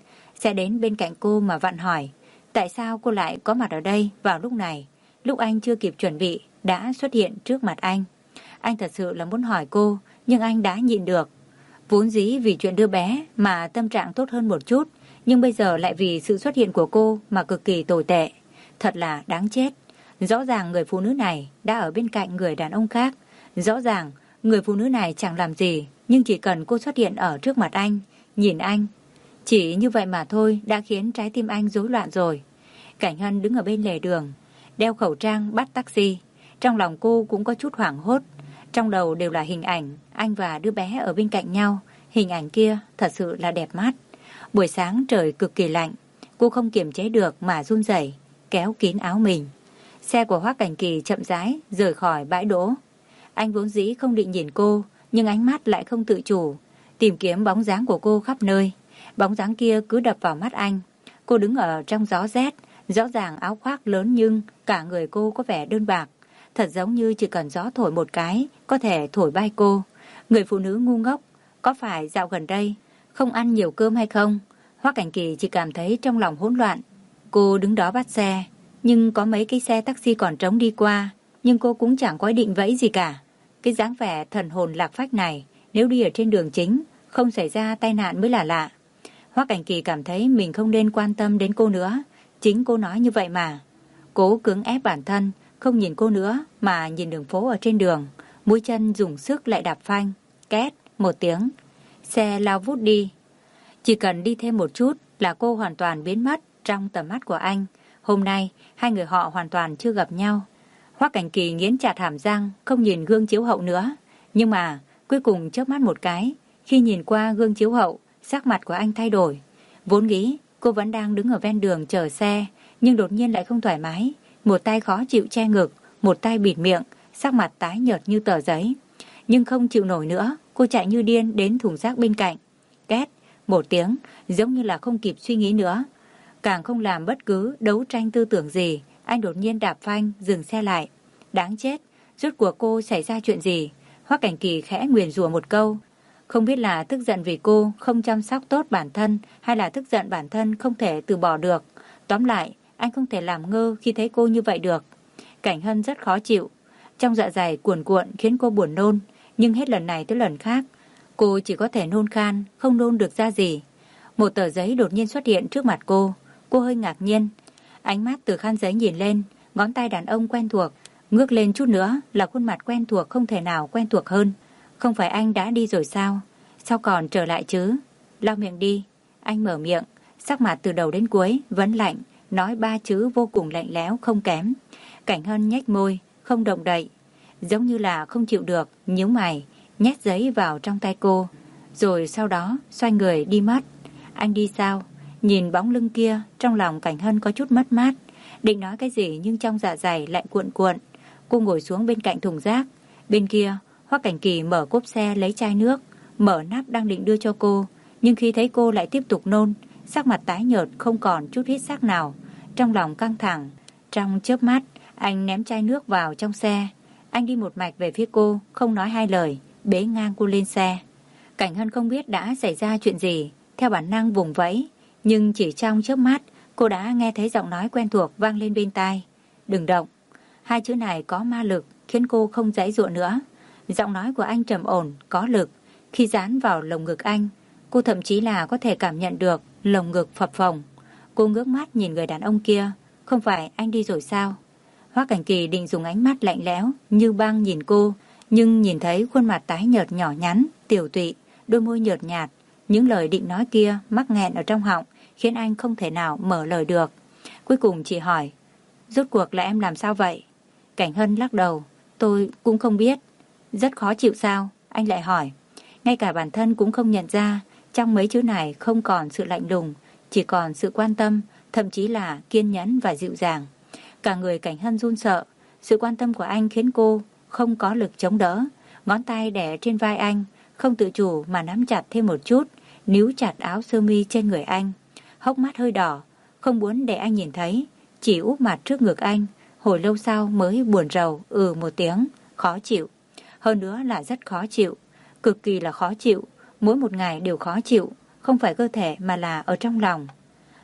sẽ đến bên cạnh cô mà vặn hỏi tại sao cô lại có mặt ở đây vào lúc này, lúc anh chưa kịp chuẩn bị đã xuất hiện trước mặt anh. Anh thật sự là muốn hỏi cô, nhưng anh đã nhịn được. Vốn dĩ vì chuyện đứa bé mà tâm trạng tốt hơn một chút, nhưng bây giờ lại vì sự xuất hiện của cô mà cực kỳ tồi tệ. Thật là đáng chết. Rõ ràng người phụ nữ này đã ở bên cạnh người đàn ông khác. Rõ ràng người phụ nữ này chẳng làm gì, nhưng chỉ cần cô xuất hiện ở trước mặt anh, nhìn anh, chỉ như vậy mà thôi đã khiến trái tim anh rối loạn rồi. Cảnh Hân đứng ở bên lề đường, đeo khẩu trang bắt taxi. Trong lòng cô cũng có chút hoảng hốt. Trong đầu đều là hình ảnh anh và đứa bé ở bên cạnh nhau. Hình ảnh kia thật sự là đẹp mắt. Buổi sáng trời cực kỳ lạnh, cô không kiềm chế được mà run rẩy, kéo kín áo mình. Xe của Hoắc Cảnh Kỳ chậm rãi rời khỏi bãi đỗ. Anh vốn dĩ không định nhìn cô, nhưng ánh mắt lại không tự chủ, tìm kiếm bóng dáng của cô khắp nơi. Bóng dáng kia cứ đập vào mắt anh. Cô đứng ở trong gió rét, rõ ràng áo khoác lớn nhưng cả người cô có vẻ đơn bạc. Thật giống như chỉ cần gió thổi một cái có thể thổi bay cô. Người phụ nữ ngu ngốc, có phải dạo gần đây không ăn nhiều cơm hay không? Hoắc Cảnh Kỳ chỉ cảm thấy trong lòng hỗn loạn. Cô đứng đó bắt xe, nhưng có mấy cái xe taxi còn trống đi qua, nhưng cô cũng chẳng có ý định vẫy gì cả. Cái dáng vẻ thần hồn lạc phách này, nếu đi ở trên đường chính, không xảy ra tai nạn mới là lạ. Hoắc Cảnh Kỳ cảm thấy mình không nên quan tâm đến cô nữa. Chính cô nói như vậy mà. Cố cưỡng ép bản thân, không nhìn cô nữa mà nhìn đường phố ở trên đường. Mũi chân dùng sức lại đạp phanh. Két, một tiếng. Xe lao vút đi. Chỉ cần đi thêm một chút là cô hoàn toàn biến mất trong tầm mắt của anh. Hôm nay, hai người họ hoàn toàn chưa gặp nhau. Hoắc Cảnh Kỳ nghiến chặt hàm răng, không nhìn gương chiếu hậu nữa. Nhưng mà, cuối cùng chớp mắt một cái, khi nhìn qua gương chiếu hậu, sắc mặt của anh thay đổi. Vốn nghĩ cô vẫn đang đứng ở ven đường chờ xe, nhưng đột nhiên lại không thoải mái. Một tay khó chịu che ngực, một tay bịt miệng, sắc mặt tái nhợt như tờ giấy. Nhưng không chịu nổi nữa, cô chạy như điên đến thùng rác bên cạnh. Két, một tiếng, giống như là không kịp suy nghĩ nữa. Càng không làm bất cứ đấu tranh tư tưởng gì, anh đột nhiên đạp phanh, dừng xe lại. Đáng chết, rốt cuộc cô xảy ra chuyện gì? Hoắc Cảnh Kỳ khẽ nguyền rủa một câu. Không biết là tức giận vì cô không chăm sóc tốt bản thân, hay là tức giận bản thân không thể từ bỏ được. Tóm lại, anh không thể làm ngơ khi thấy cô như vậy được. Cảnh Hân rất khó chịu. Trong dạ dày cuồn cuộn khiến cô buồn nôn. Nhưng hết lần này tới lần khác, cô chỉ có thể nôn khan, không nôn được ra gì. Một tờ giấy đột nhiên xuất hiện trước mặt cô. Cô hơi ngạc nhiên. Ánh mắt từ khăn giấy nhìn lên, ngón tay đàn ông quen thuộc. Ngước lên chút nữa là khuôn mặt quen thuộc không thể nào quen thuộc hơn. Không phải anh đã đi rồi sao? Sao còn trở lại chứ? Lau miệng đi. Anh mở miệng, sắc mặt từ đầu đến cuối vẫn lạnh, nói ba chữ vô cùng lạnh lẽo không kém. Cảnh Hân nhếch môi, không động đậy, giống như là không chịu được, nhíu mày, nhét giấy vào trong tay cô, rồi sau đó xoay người đi mất. Anh đi sao? Nhìn bóng lưng kia, trong lòng Cảnh Hân có chút mất mát, định nói cái gì nhưng trong dạ dày lại cuộn cuộn. Cô ngồi xuống bên cạnh thùng rác. Bên kia, Hoắc Cảnh Kỳ mở cốp xe lấy chai nước, mở nắp đang định đưa cho cô, nhưng khi thấy cô lại tiếp tục nôn, sắc mặt tái nhợt không còn chút huyết sắc nào, trong lòng căng thẳng. Trong chớp mắt, anh ném chai nước vào trong xe. Anh đi một mạch về phía cô, không nói hai lời, bế ngang cô lên xe. Cảnh Hân không biết đã xảy ra chuyện gì, theo bản năng vùng vẫy, nhưng chỉ trong chớp mắt, cô đã nghe thấy giọng nói quen thuộc vang lên bên tai. Đừng động. Hai chữ này có ma lực, khiến cô không giãy giụa nữa. Giọng nói của anh trầm ổn, có lực. Khi dán vào lồng ngực anh, cô thậm chí là có thể cảm nhận được lồng ngực phập phồng. Cô ngước mắt nhìn người đàn ông kia. Không phải anh đi rồi sao? Hoắc Cảnh Kỳ định dùng ánh mắt lạnh lẽo như băng nhìn cô, nhưng nhìn thấy khuôn mặt tái nhợt nhỏ nhắn, tiểu tụy, đôi môi nhợt nhạt, những lời định nói kia mắc nghẹn ở trong họng, khiến anh không thể nào mở lời được. Cuối cùng chỉ hỏi, rốt cuộc là em làm sao vậy? Cảnh Hân lắc đầu, tôi cũng không biết. Rất khó chịu sao? Anh lại hỏi. Ngay cả bản thân cũng không nhận ra, trong mấy chữ này không còn sự lạnh lùng, chỉ còn sự quan tâm, thậm chí là kiên nhẫn và dịu dàng. Cả người Cảnh Hân run sợ. Sự quan tâm của anh khiến cô không có lực chống đỡ. Ngón tay đè trên vai anh, không tự chủ mà nắm chặt thêm một chút, níu chặt áo sơ mi trên người anh. Hốc mắt hơi đỏ, không muốn để anh nhìn thấy, chỉ úp mặt trước ngực anh. Hồi lâu sau mới buồn rầu ừ một tiếng. Khó chịu. Hơn nữa là rất khó chịu, cực kỳ là khó chịu. Mỗi một ngày đều khó chịu, không phải cơ thể mà là ở trong lòng.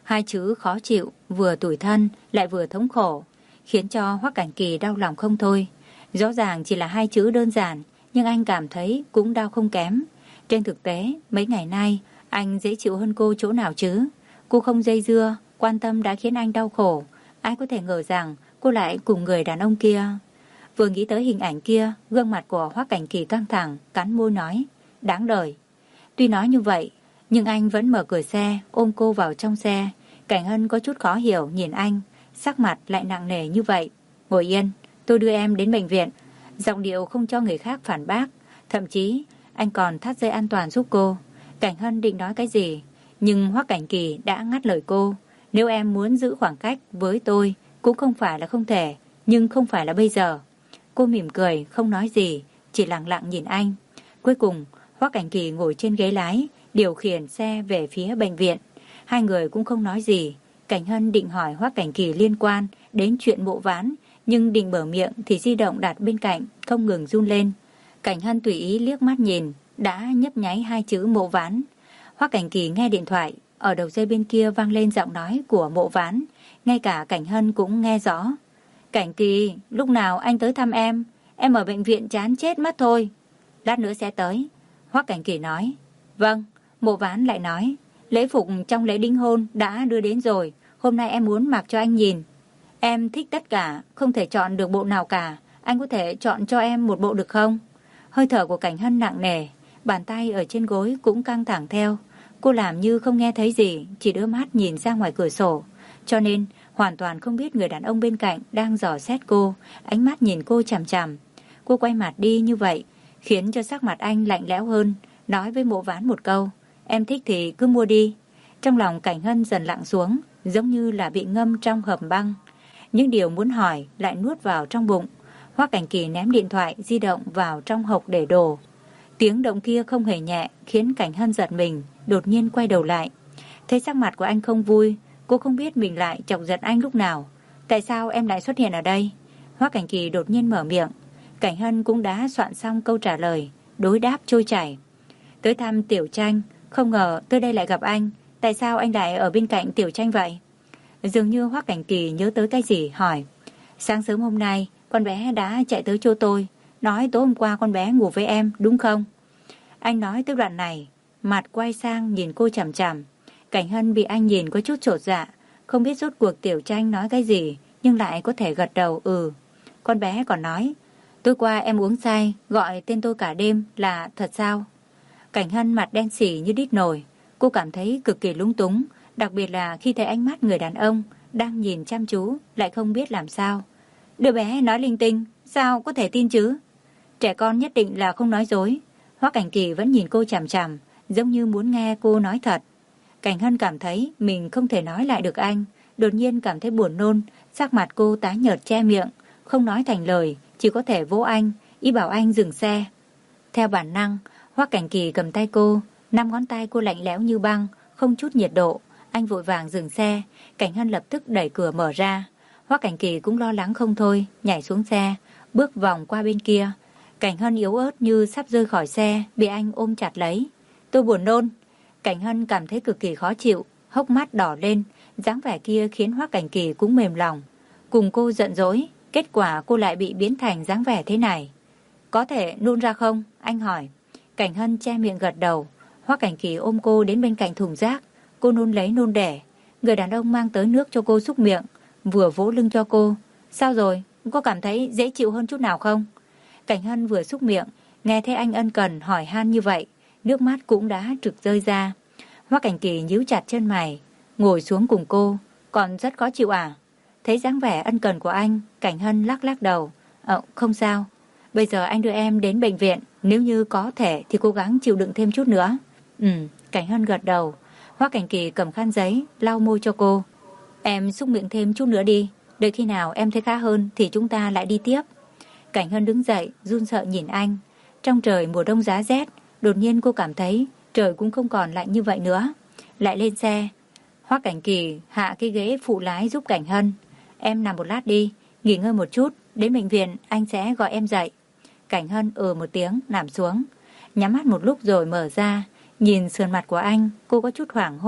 Hai chữ khó chịu, vừa tủi thân lại vừa thống khổ, khiến cho Hoắc Cảnh Kỳ đau lòng không thôi. Rõ ràng chỉ là hai chữ đơn giản, nhưng anh cảm thấy cũng đau không kém. Trên thực tế, mấy ngày nay, anh dễ chịu hơn cô chỗ nào chứ? Cô không dây dưa, quan tâm đã khiến anh đau khổ. Ai có thể ngờ rằng cô lại cùng người đàn ông kia. Vừa nghĩ tới hình ảnh kia, gương mặt của Hoắc Cảnh Kỳ căng thẳng, cắn môi nói, đáng đời. Tuy nói như vậy, nhưng anh vẫn mở cửa xe, ôm cô vào trong xe. Cảnh Hân có chút khó hiểu nhìn anh, sắc mặt lại nặng nề như vậy. Ngồi yên, tôi đưa em đến bệnh viện. Giọng điệu không cho người khác phản bác, thậm chí anh còn thắt dây an toàn giúp cô. Cảnh Hân định nói cái gì, nhưng Hoắc Cảnh Kỳ đã ngắt lời cô. Nếu em muốn giữ khoảng cách với tôi cũng không phải là không thể, nhưng không phải là bây giờ. Cô mỉm cười, không nói gì, chỉ lặng lặng nhìn anh. Cuối cùng, Hoắc Cảnh Kỳ ngồi trên ghế lái, điều khiển xe về phía bệnh viện. Hai người cũng không nói gì. Cảnh Hân định hỏi Hoắc Cảnh Kỳ liên quan đến chuyện Mộ Ván, nhưng định mở miệng thì di động đặt bên cạnh không ngừng run lên. Cảnh Hân tùy ý liếc mắt nhìn, đã nhấp nháy hai chữ Mộ Ván. Hoắc Cảnh Kỳ nghe điện thoại, ở đầu dây bên kia vang lên giọng nói của Mộ Ván, ngay cả Cảnh Hân cũng nghe rõ. Cảnh Kỳ, lúc nào anh tới thăm em? Em ở bệnh viện chán chết mất thôi. Lát nữa sẽ tới. Hoắc Cảnh Kỳ nói. Vâng. Mộ Ván lại nói, lễ phục trong lễ đính hôn đã đưa đến rồi, hôm nay em muốn mặc cho anh nhìn. Em thích tất cả, không thể chọn được bộ nào cả. Anh có thể chọn cho em một bộ được không? Hơi thở của Cảnh Hân nặng nề, bàn tay ở trên gối cũng căng thẳng theo. Cô làm như không nghe thấy gì, chỉ đưa mắt nhìn ra ngoài cửa sổ. Cho nên hoàn toàn không biết người đàn ông bên cạnh đang dò xét cô, ánh mắt nhìn cô chằm chằm. Cô quay mặt đi như vậy, khiến cho sắc mặt anh lạnh lẽo hơn, nói với Mộ Ván một câu, em thích thì cứ mua đi. Trong lòng Cảnh Hân dần lặng xuống, giống như là bị ngâm trong hầm băng. Những điều muốn hỏi lại nuốt vào trong bụng. Hoắc Cảnh Kỳ ném điện thoại di động vào trong hộc để đồ. Tiếng động kia không hề nhẹ, khiến Cảnh Hân giật mình, đột nhiên quay đầu lại. Thấy sắc mặt của anh không vui, cô không biết mình lại chọc giận anh lúc nào. Tại sao em lại xuất hiện ở đây? Hoắc Cảnh Kỳ đột nhiên mở miệng. Cảnh Hân cũng đã soạn xong câu trả lời, đối đáp trôi chảy. Tới thăm Tiểu Tranh, không ngờ tới đây lại gặp anh. Tại sao anh lại ở bên cạnh Tiểu Tranh vậy? Dường như Hoắc Cảnh Kỳ nhớ tới cái gì, hỏi. Sáng sớm hôm nay, con bé đã chạy tới chỗ tôi, nói tối hôm qua con bé ngủ với em, đúng không? Anh nói tới đoạn này, mặt quay sang nhìn cô chằm chằm. Cảnh Hân bị anh nhìn có chút chột dạ, không biết rốt cuộc Tiểu Tranh nói cái gì, nhưng lại có thể gật đầu ừ. Con bé còn nói, tối qua em uống say, gọi tên tôi cả đêm, là thật sao? Cảnh Hân mặt đen xỉ như đít nồi, cô cảm thấy cực kỳ lung túng, đặc biệt là khi thấy ánh mắt người đàn ông đang nhìn chăm chú, lại không biết làm sao. Đứa bé nói linh tinh, sao có thể tin chứ? Trẻ con nhất định là không nói dối. Hoắc Cảnh Kỳ vẫn nhìn cô chằm chằm, giống như muốn nghe cô nói thật. Cảnh Hân cảm thấy mình không thể nói lại được anh, đột nhiên cảm thấy buồn nôn, sắc mặt cô tái nhợt che miệng, không nói thành lời, chỉ có thể vỗ anh, ý bảo anh dừng xe. Theo bản năng, Hoắc Cảnh Kỳ cầm tay cô, năm ngón tay cô lạnh lẽo như băng, không chút nhiệt độ. Anh vội vàng dừng xe, Cảnh Hân lập tức đẩy cửa mở ra. Hoắc Cảnh Kỳ cũng lo lắng không thôi, nhảy xuống xe, bước vòng qua bên kia. Cảnh Hân yếu ớt như sắp rơi khỏi xe, bị anh ôm chặt lấy. Tôi buồn nôn. Cảnh Hân cảm thấy cực kỳ khó chịu, hốc mắt đỏ lên, dáng vẻ kia khiến Hoắc Cảnh Kỳ cũng mềm lòng. Cùng cô giận dỗi, kết quả cô lại bị biến thành dáng vẻ thế này. Có thể nôn ra không? Anh hỏi. Cảnh Hân che miệng gật đầu. Hoắc Cảnh Kỳ ôm cô đến bên cạnh thùng rác. Cô nôn lấy nôn đẻ. Người đàn ông mang tới nước cho cô xúc miệng, vừa vỗ lưng cho cô. Sao rồi? Cô cảm thấy dễ chịu hơn chút nào không? Cảnh Hân vừa xúc miệng, nghe thấy anh ân cần hỏi han như vậy, nước mắt cũng đã trực rơi ra. Hoắc Cảnh Kỳ nhíu chặt chân mày, ngồi xuống cùng cô. Còn rất khó chịu à? Thấy dáng vẻ ân cần của anh, Cảnh Hân lắc lắc đầu. Ờ, không sao. Bây giờ anh đưa em đến bệnh viện, nếu như có thể thì cố gắng chịu đựng thêm chút nữa. Ừ, Cảnh Hân gật đầu. Hoắc Cảnh Kỳ cầm khăn giấy, lau môi cho cô. Em xúc miệng thêm chút nữa đi, đợi khi nào em thấy khá hơn thì chúng ta lại đi tiếp. Cảnh Hân đứng dậy, run sợ nhìn anh. Trong trời mùa đông giá rét, đột nhiên cô cảm thấy trời cũng không còn lạnh như vậy nữa. Lại lên xe. Hoắc Cảnh Kỳ hạ cái ghế phụ lái giúp Cảnh Hân. Em nằm một lát đi, nghỉ ngơi một chút, đến bệnh viện anh sẽ gọi em dậy. Cảnh Hân ừ một tiếng, nằm xuống. Nhắm mắt một lúc rồi mở ra, nhìn sườn mặt của anh, cô có chút hoảng hốt,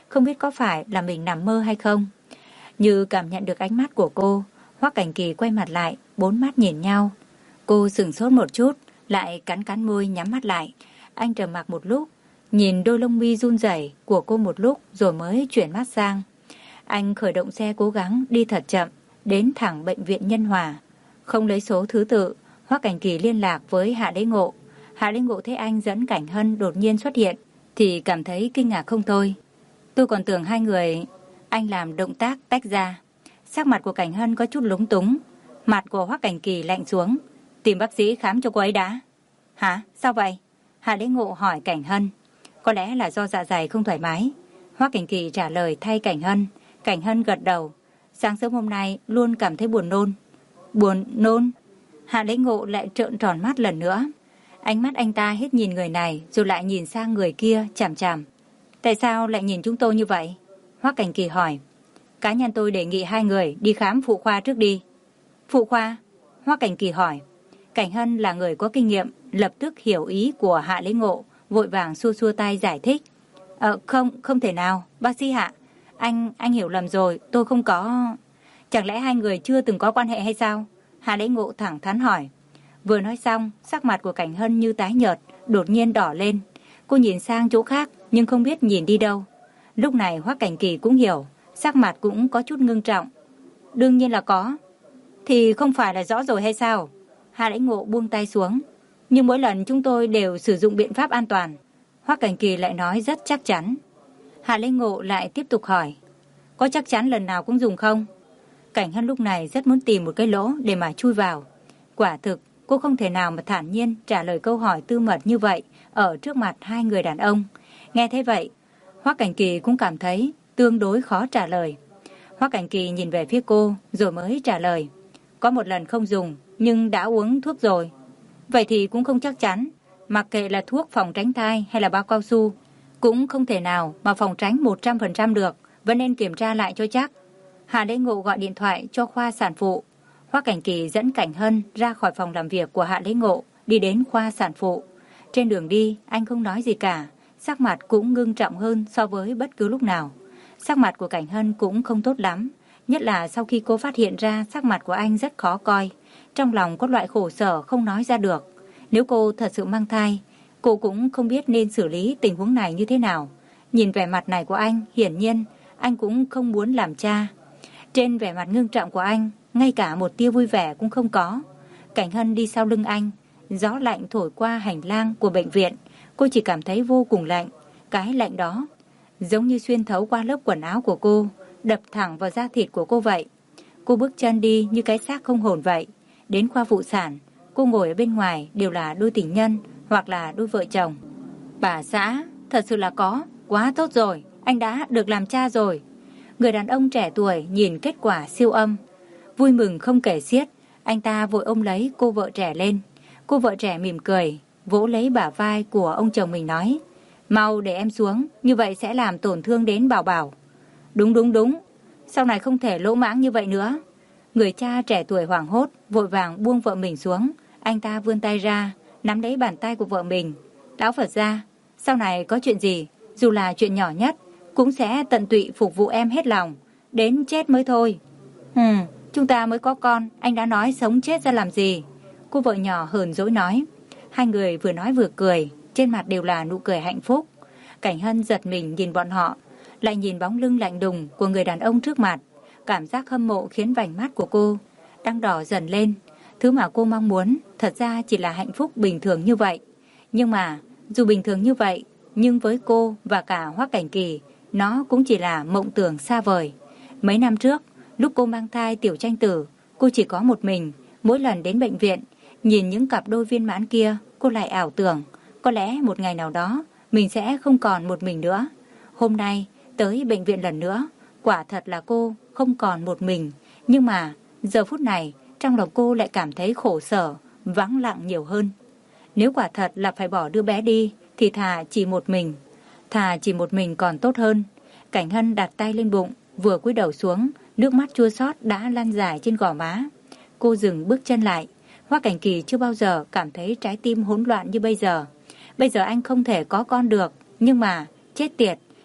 không biết có phải là mình nằm mơ hay không. Như cảm nhận được ánh mắt của cô, Hoắc Cảnh Kỳ quay mặt lại, bốn mắt nhìn nhau. Cô sửng sốt một chút, lại cắn cắn môi nhắm mắt lại. Anh trầm mặc một lúc, nhìn đôi lông mi run rẩy của cô một lúc rồi mới chuyển mắt sang. Anh khởi động xe cố gắng đi thật chậm, đến thẳng bệnh viện Nhân Hòa. Không lấy số thứ tự, Hoắc Cảnh Kỳ liên lạc với Hạ Đế Ngộ. Hạ Đế Ngộ thấy anh dẫn Cảnh Hân đột nhiên xuất hiện thì cảm thấy kinh ngạc không thôi. Tôi còn tưởng hai người... Anh làm động tác tách ra. Sắc mặt của Cảnh Hân có chút lúng túng. Mặt của Hoắc Cảnh Kỳ lạnh xuống. Tìm bác sĩ khám cho cô ấy đã. Hả? Sao vậy? Hạ Đế Ngộ hỏi Cảnh Hân. Có lẽ là do dạ dày không thoải mái. Hoắc Cảnh Kỳ trả lời thay Cảnh Hân. Cảnh Hân gật đầu. Sáng sớm hôm nay luôn cảm thấy buồn nôn. Buồn nôn? Hạ Đế Ngộ lại trợn tròn mắt lần nữa. Ánh mắt anh ta hết nhìn người này rồi lại nhìn sang người kia chằm chằm. Tại sao lại nhìn chúng tôi như vậy? Hoắc Cảnh Kỳ hỏi. Cá nhân tôi đề nghị hai người đi khám phụ khoa trước đi. Phụ khoa? Hoắc Cảnh Kỳ hỏi. Cảnh Hân là người có kinh nghiệm, lập tức hiểu ý của Hạ Đế Ngộ, vội vàng xua xua tay giải thích. Ờ, không, không thể nào, bác sĩ Hạ. Anh, anh hiểu lầm rồi, tôi không có... Chẳng lẽ hai người chưa từng có quan hệ hay sao? Hạ Đế Ngộ thẳng thắn hỏi. Vừa nói xong, sắc mặt của Cảnh Hân như tái nhợt, đột nhiên đỏ lên. Cô nhìn sang chỗ khác, nhưng không biết nhìn đi đâu. Lúc này Hoắc Cảnh Kỳ cũng hiểu, sắc mặt cũng có chút ngưng trọng. Đương nhiên là có. Thì không phải là rõ rồi hay sao? Hạ Đế Ngộ buông tay xuống. Nhưng mỗi lần chúng tôi đều sử dụng biện pháp an toàn. Hoắc Cảnh Kỳ lại nói rất chắc chắn. Hạ Đế Ngộ lại tiếp tục hỏi. Có chắc chắn lần nào cũng dùng không? Cảnh Hân lúc này rất muốn tìm một cái lỗ để mà chui vào. Quả thực, cô không thể nào mà thản nhiên trả lời câu hỏi tư mật như vậy ở trước mặt hai người đàn ông. Nghe thế vậy, Hoắc Cảnh Kỳ cũng cảm thấy tương đối khó trả lời. Hoắc Cảnh Kỳ nhìn về phía cô rồi mới trả lời. Có một lần không dùng, nhưng đã uống thuốc rồi. Vậy thì cũng không chắc chắn. Mặc kệ là thuốc phòng tránh thai hay là bao cao su, cũng không thể nào mà phòng tránh một trăm phần trăm được. Vẫn nên kiểm tra lại cho chắc. Hạ Đế Ngộ gọi điện thoại cho khoa sản phụ. Hoắc Cảnh Kỳ dẫn Cảnh Hân ra khỏi phòng làm việc của Hạ Đế Ngộ, đi đến khoa sản phụ. Trên đường đi, anh không nói gì cả. Sắc mặt cũng ngưng trọng hơn so với bất cứ lúc nào. Sắc mặt của Cảnh Hân cũng không tốt lắm. Nhất là sau khi cô phát hiện ra sắc mặt của anh rất khó coi. Trong lòng có loại khổ sở không nói ra được. Nếu cô thật sự mang thai, cô cũng không biết nên xử lý tình huống này như thế nào. Nhìn vẻ mặt này của anh, hiển nhiên anh cũng không muốn làm cha. Trên vẻ mặt ngưng trọng của anh, ngay cả một tia vui vẻ cũng không có. Cảnh Hân đi sau lưng anh. Gió lạnh thổi qua hành lang của bệnh viện. Cô chỉ cảm thấy vô cùng lạnh. Cái lạnh đó giống như xuyên thấu qua lớp quần áo của cô, đập thẳng vào da thịt của cô vậy. Cô bước chân đi như cái xác không hồn vậy. Đến khoa phụ sản, cô ngồi ở bên ngoài đều là đôi tình nhân hoặc là đôi vợ chồng. Bà xã, thật sự là có, quá tốt rồi, anh đã được làm cha rồi. Người đàn ông trẻ tuổi nhìn kết quả siêu âm, vui mừng không kể xiết. Anh ta vội ôm lấy cô vợ trẻ lên. Cô vợ trẻ mỉm cười, vỗ lấy bả vai của ông chồng mình nói. Mau để em xuống, như vậy sẽ làm tổn thương đến Bảo Bảo. Đúng đúng đúng, sau này không thể lỗ mãng như vậy nữa. Người cha trẻ tuổi hoảng hốt, vội vàng buông vợ mình xuống. Anh ta vươn tay ra, nắm lấy bàn tay của vợ mình. Lão Phật gia, sau này có chuyện gì, dù là chuyện nhỏ nhất, cũng sẽ tận tụy phục vụ em hết lòng, đến chết mới thôi. Hừm, chúng ta mới có con, anh đã nói sống chết ra làm gì? Cô vợ nhỏ hờn dỗi nói. Hai người vừa nói vừa cười, trên mặt đều là nụ cười hạnh phúc. Cảnh Hân giật mình nhìn bọn họ, lại nhìn bóng lưng lạnh đùng của người đàn ông trước mặt. Cảm giác hâm mộ khiến vành mắt của cô đang đỏ dần lên. Thứ mà cô mong muốn thật ra chỉ là hạnh phúc bình thường như vậy. Nhưng mà dù bình thường như vậy, nhưng với cô và cả Hoắc Cảnh Kỳ, nó cũng chỉ là mộng tưởng xa vời. Mấy năm trước, lúc cô mang thai tiểu tranh tử, cô chỉ có một mình. Mỗi lần đến bệnh viện, nhìn những cặp đôi viên mãn kia, cô lại ảo tưởng có lẽ một ngày nào đó mình sẽ không còn một mình nữa. Hôm nay tới bệnh viện lần nữa, quả thật là cô không còn một mình. Nhưng mà giờ phút này trong lòng cô lại cảm thấy khổ sở, vắng lặng nhiều hơn. Nếu quả thật là phải bỏ đứa bé đi thì thà chỉ một mình. Thà chỉ một mình còn tốt hơn. Cảnh Hân đặt tay lên bụng, vừa cúi đầu xuống, nước mắt chua xót đã lan dài trên gò má. Cô dừng bước chân lại. Hoắc Cảnh Kỳ chưa bao giờ cảm thấy trái tim hỗn loạn như bây giờ. Bây giờ anh không thể có con được, nhưng mà chết tiệt,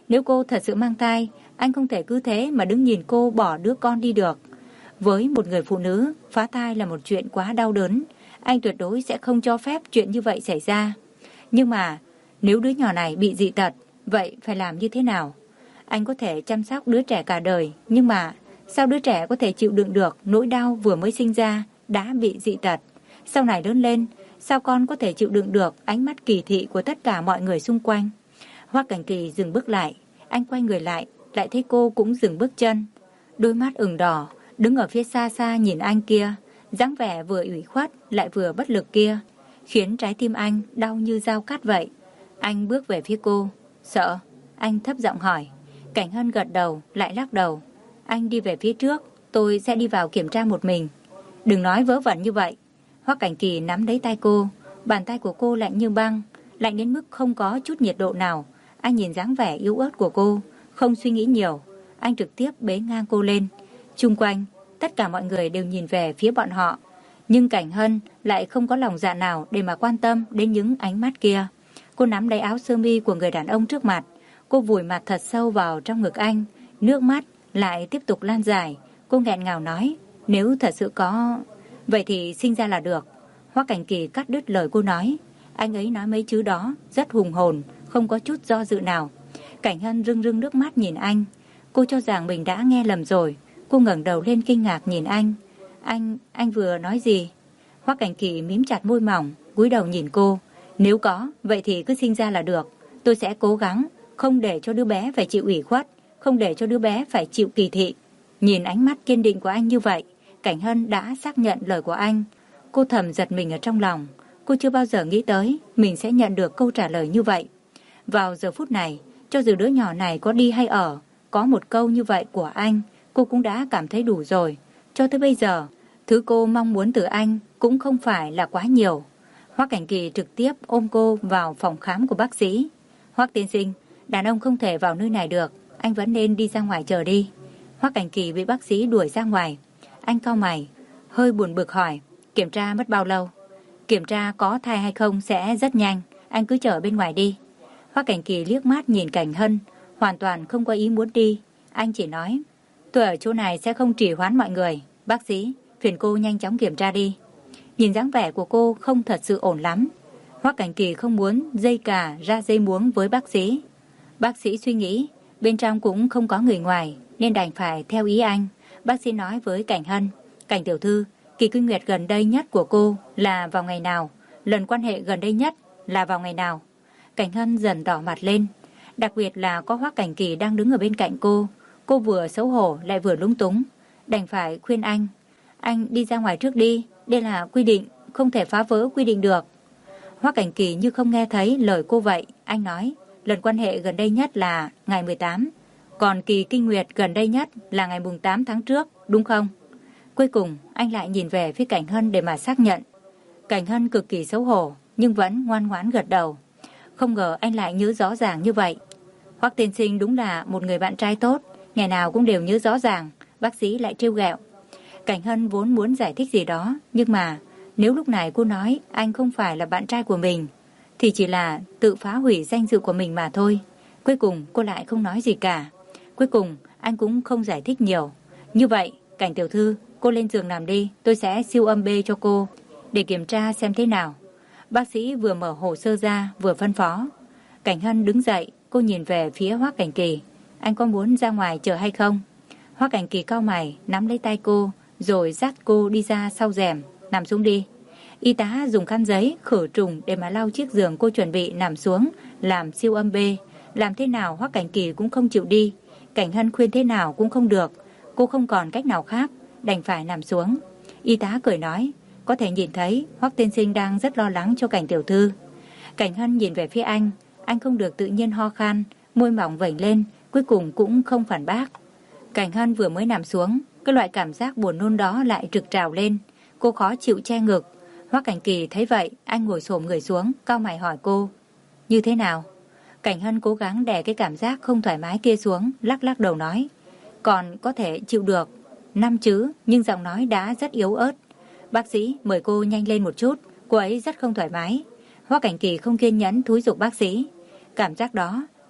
Nếu cô thật sự mang thai, anh không thể cứ thế mà đứng nhìn cô bỏ đứa con đi được. Với một người phụ nữ, phá thai là một chuyện quá đau đớn. Anh tuyệt đối sẽ không cho phép chuyện như vậy xảy ra. Nhưng mà, nếu đứa nhỏ này bị dị tật, vậy phải làm như thế nào? Anh có thể chăm sóc đứa trẻ cả đời, nhưng mà sao đứa trẻ có thể chịu đựng được nỗi đau vừa mới sinh ra đã bị dị tật? Sau này lớn lên, sao con có thể chịu đựng được ánh mắt kỳ thị của tất cả mọi người xung quanh? Hoắc Cảnh Kỳ dừng bước lại, anh quay người lại, lại thấy cô cũng dừng bước chân. Đôi mắt ửng đỏ, đứng ở phía xa xa nhìn anh kia, dáng vẻ vừa ủy khuất lại vừa bất lực kia, khiến trái tim anh đau như dao cắt vậy. Anh bước về phía cô. Sợ? Anh thấp giọng hỏi. Cảnh Hân gật đầu, lại lắc đầu. Anh đi về phía trước, tôi sẽ đi vào kiểm tra một mình. Đừng nói vớ vẩn như vậy. Hoắc Cảnh Kỳ nắm lấy tay cô, bàn tay của cô lạnh như băng, lạnh đến mức không có chút nhiệt độ nào. Anh nhìn dáng vẻ yếu ớt của cô, không suy nghĩ nhiều, anh trực tiếp bế ngang cô lên. Chung quanh, tất cả mọi người đều nhìn về phía bọn họ, nhưng Cảnh Hân lại không có lòng dạ nào để mà quan tâm đến những ánh mắt kia. Cô nắm lấy áo sơ mi của người đàn ông trước mặt, cô vùi mặt thật sâu vào trong ngực anh, nước mắt lại tiếp tục lan dài. Cô nghẹn ngào nói, nếu thật sự có, vậy thì sinh ra là được. Hoắc Cảnh Kỳ cắt đứt lời cô nói. Anh ấy nói mấy chữ đó rất hùng hồn, không có chút do dự nào. Cảnh Hân rưng rưng nước mắt nhìn anh. Cô cho rằng mình đã nghe lầm rồi. Cô ngẩng đầu lên kinh ngạc nhìn anh. Anh, anh vừa nói gì? Hoắc Cảnh Kỳ mím chặt môi mỏng, cúi đầu nhìn cô. Nếu có, vậy thì cứ sinh ra là được. Tôi sẽ cố gắng, không để cho đứa bé phải chịu ủy khuất, không để cho đứa bé phải chịu kỳ thị. Nhìn ánh mắt kiên định của anh như vậy, Cảnh Hân đã xác nhận lời của anh. Cô thầm giật mình ở trong lòng. Cô chưa bao giờ nghĩ tới mình sẽ nhận được câu trả lời như vậy. Vào giờ phút này, cho dù đứa nhỏ này có đi hay ở, có một câu như vậy của anh, cô cũng đã cảm thấy đủ rồi. Cho tới bây giờ, thứ cô mong muốn từ anh cũng không phải là quá nhiều. Hoắc Cảnh Kỳ trực tiếp ôm cô vào phòng khám của bác sĩ. Hoắc tiên sinh, đàn ông không thể vào nơi này được, anh vẫn nên đi ra ngoài chờ đi. Hoắc Cảnh Kỳ bị bác sĩ đuổi ra ngoài. Anh cau mày, hơi buồn bực hỏi, kiểm tra mất bao lâu? Kiểm tra có thai hay không sẽ rất nhanh, anh cứ chờ bên ngoài đi. Hoắc Cảnh Kỳ liếc mắt nhìn Cảnh Hân, hoàn toàn không có ý muốn đi. Anh chỉ nói, tôi ở chỗ này sẽ không trì hoãn mọi người. Bác sĩ, phiền cô nhanh chóng kiểm tra đi. Nhìn dáng vẻ của cô không thật sự ổn lắm. Hoắc Cảnh Kỳ không muốn dây cà ra dây muống với bác sĩ. Bác sĩ suy nghĩ, bên trong cũng không có người ngoài, nên đành phải theo ý anh. Bác sĩ nói với Cảnh Hân, Cảnh tiểu thư, kỳ kinh nguyệt gần đây nhất của cô là vào ngày nào? Lần quan hệ gần đây nhất là vào ngày nào? Cảnh Hân dần đỏ mặt lên, đặc biệt là có Hoắc Cảnh Kỳ đang đứng ở bên cạnh cô. Cô vừa xấu hổ lại vừa lúng túng, đành phải khuyên anh. Anh đi ra ngoài trước đi, đây là quy định, không thể phá vỡ quy định được. Hoắc Cảnh Kỳ như không nghe thấy lời cô vậy. Anh nói, lần quan hệ gần đây nhất là ngày mười tám, còn kỳ kinh nguyệt gần đây nhất là ngày mùng tám tháng trước, đúng không? Cuối cùng, anh lại nhìn về phía Cảnh Hân để mà xác nhận. Cảnh Hân cực kỳ xấu hổ, nhưng vẫn ngoan ngoãn gật đầu. Không ngờ anh lại nhớ rõ ràng như vậy. Hoắc tiên sinh đúng là một người bạn trai tốt, ngày nào cũng đều nhớ rõ ràng. Bác sĩ lại trêu ghẹo. Cảnh Hân vốn muốn giải thích gì đó, nhưng mà nếu lúc này cô nói anh không phải là bạn trai của mình, thì chỉ là tự phá hủy danh dự của mình mà thôi. Cuối cùng cô lại không nói gì cả. Cuối cùng anh cũng không giải thích nhiều. Như vậy, Cảnh tiểu thư, cô lên giường nằm đi, tôi sẽ siêu âm bê cho cô để kiểm tra xem thế nào. Bác sĩ vừa mở hồ sơ ra vừa phân phó. Cảnh Hân đứng dậy, cô nhìn về phía Hoắc Cảnh Kỳ. Anh có muốn ra ngoài chờ hay không? Hoắc Cảnh Kỳ cau mày, nắm lấy tay cô, rồi dắt cô đi ra sau rèm. Nằm xuống đi. Y tá dùng khăn giấy khử trùng để mà lau chiếc giường cô chuẩn bị nằm xuống làm siêu âm bê. Làm thế nào Hoắc Cảnh Kỳ cũng không chịu đi. Cảnh Hân khuyên thế nào cũng không được. Cô không còn cách nào khác, đành phải nằm xuống. Y tá cười nói, có thể nhìn thấy Hoắc tiên sinh đang rất lo lắng cho Cảnh tiểu thư. Cảnh Hân nhìn về phía anh, anh không được tự nhiên ho khan, môi mỏng vểnh lên, cuối cùng cũng không phản bác. Cảnh Hân vừa mới nằm xuống, cái loại cảm giác buồn nôn đó lại trực trào lên. Cô khó chịu che ngực. Hoắc Cảnh Kỳ thấy vậy, anh ngồi xổm người xuống, cau mày hỏi cô, như thế nào? Cảnh Hân cố gắng đè cái cảm giác không thoải mái kia xuống, lắc lắc đầu nói, còn có thể chịu được. Năm chữ, nhưng giọng nói đã rất yếu ớt. Bác sĩ, mời cô nhanh lên một chút, cô ấy rất không thoải mái. Hoắc Cảnh Kỳ không kiên nhẫn thúi giục bác sĩ. Cảm giác đó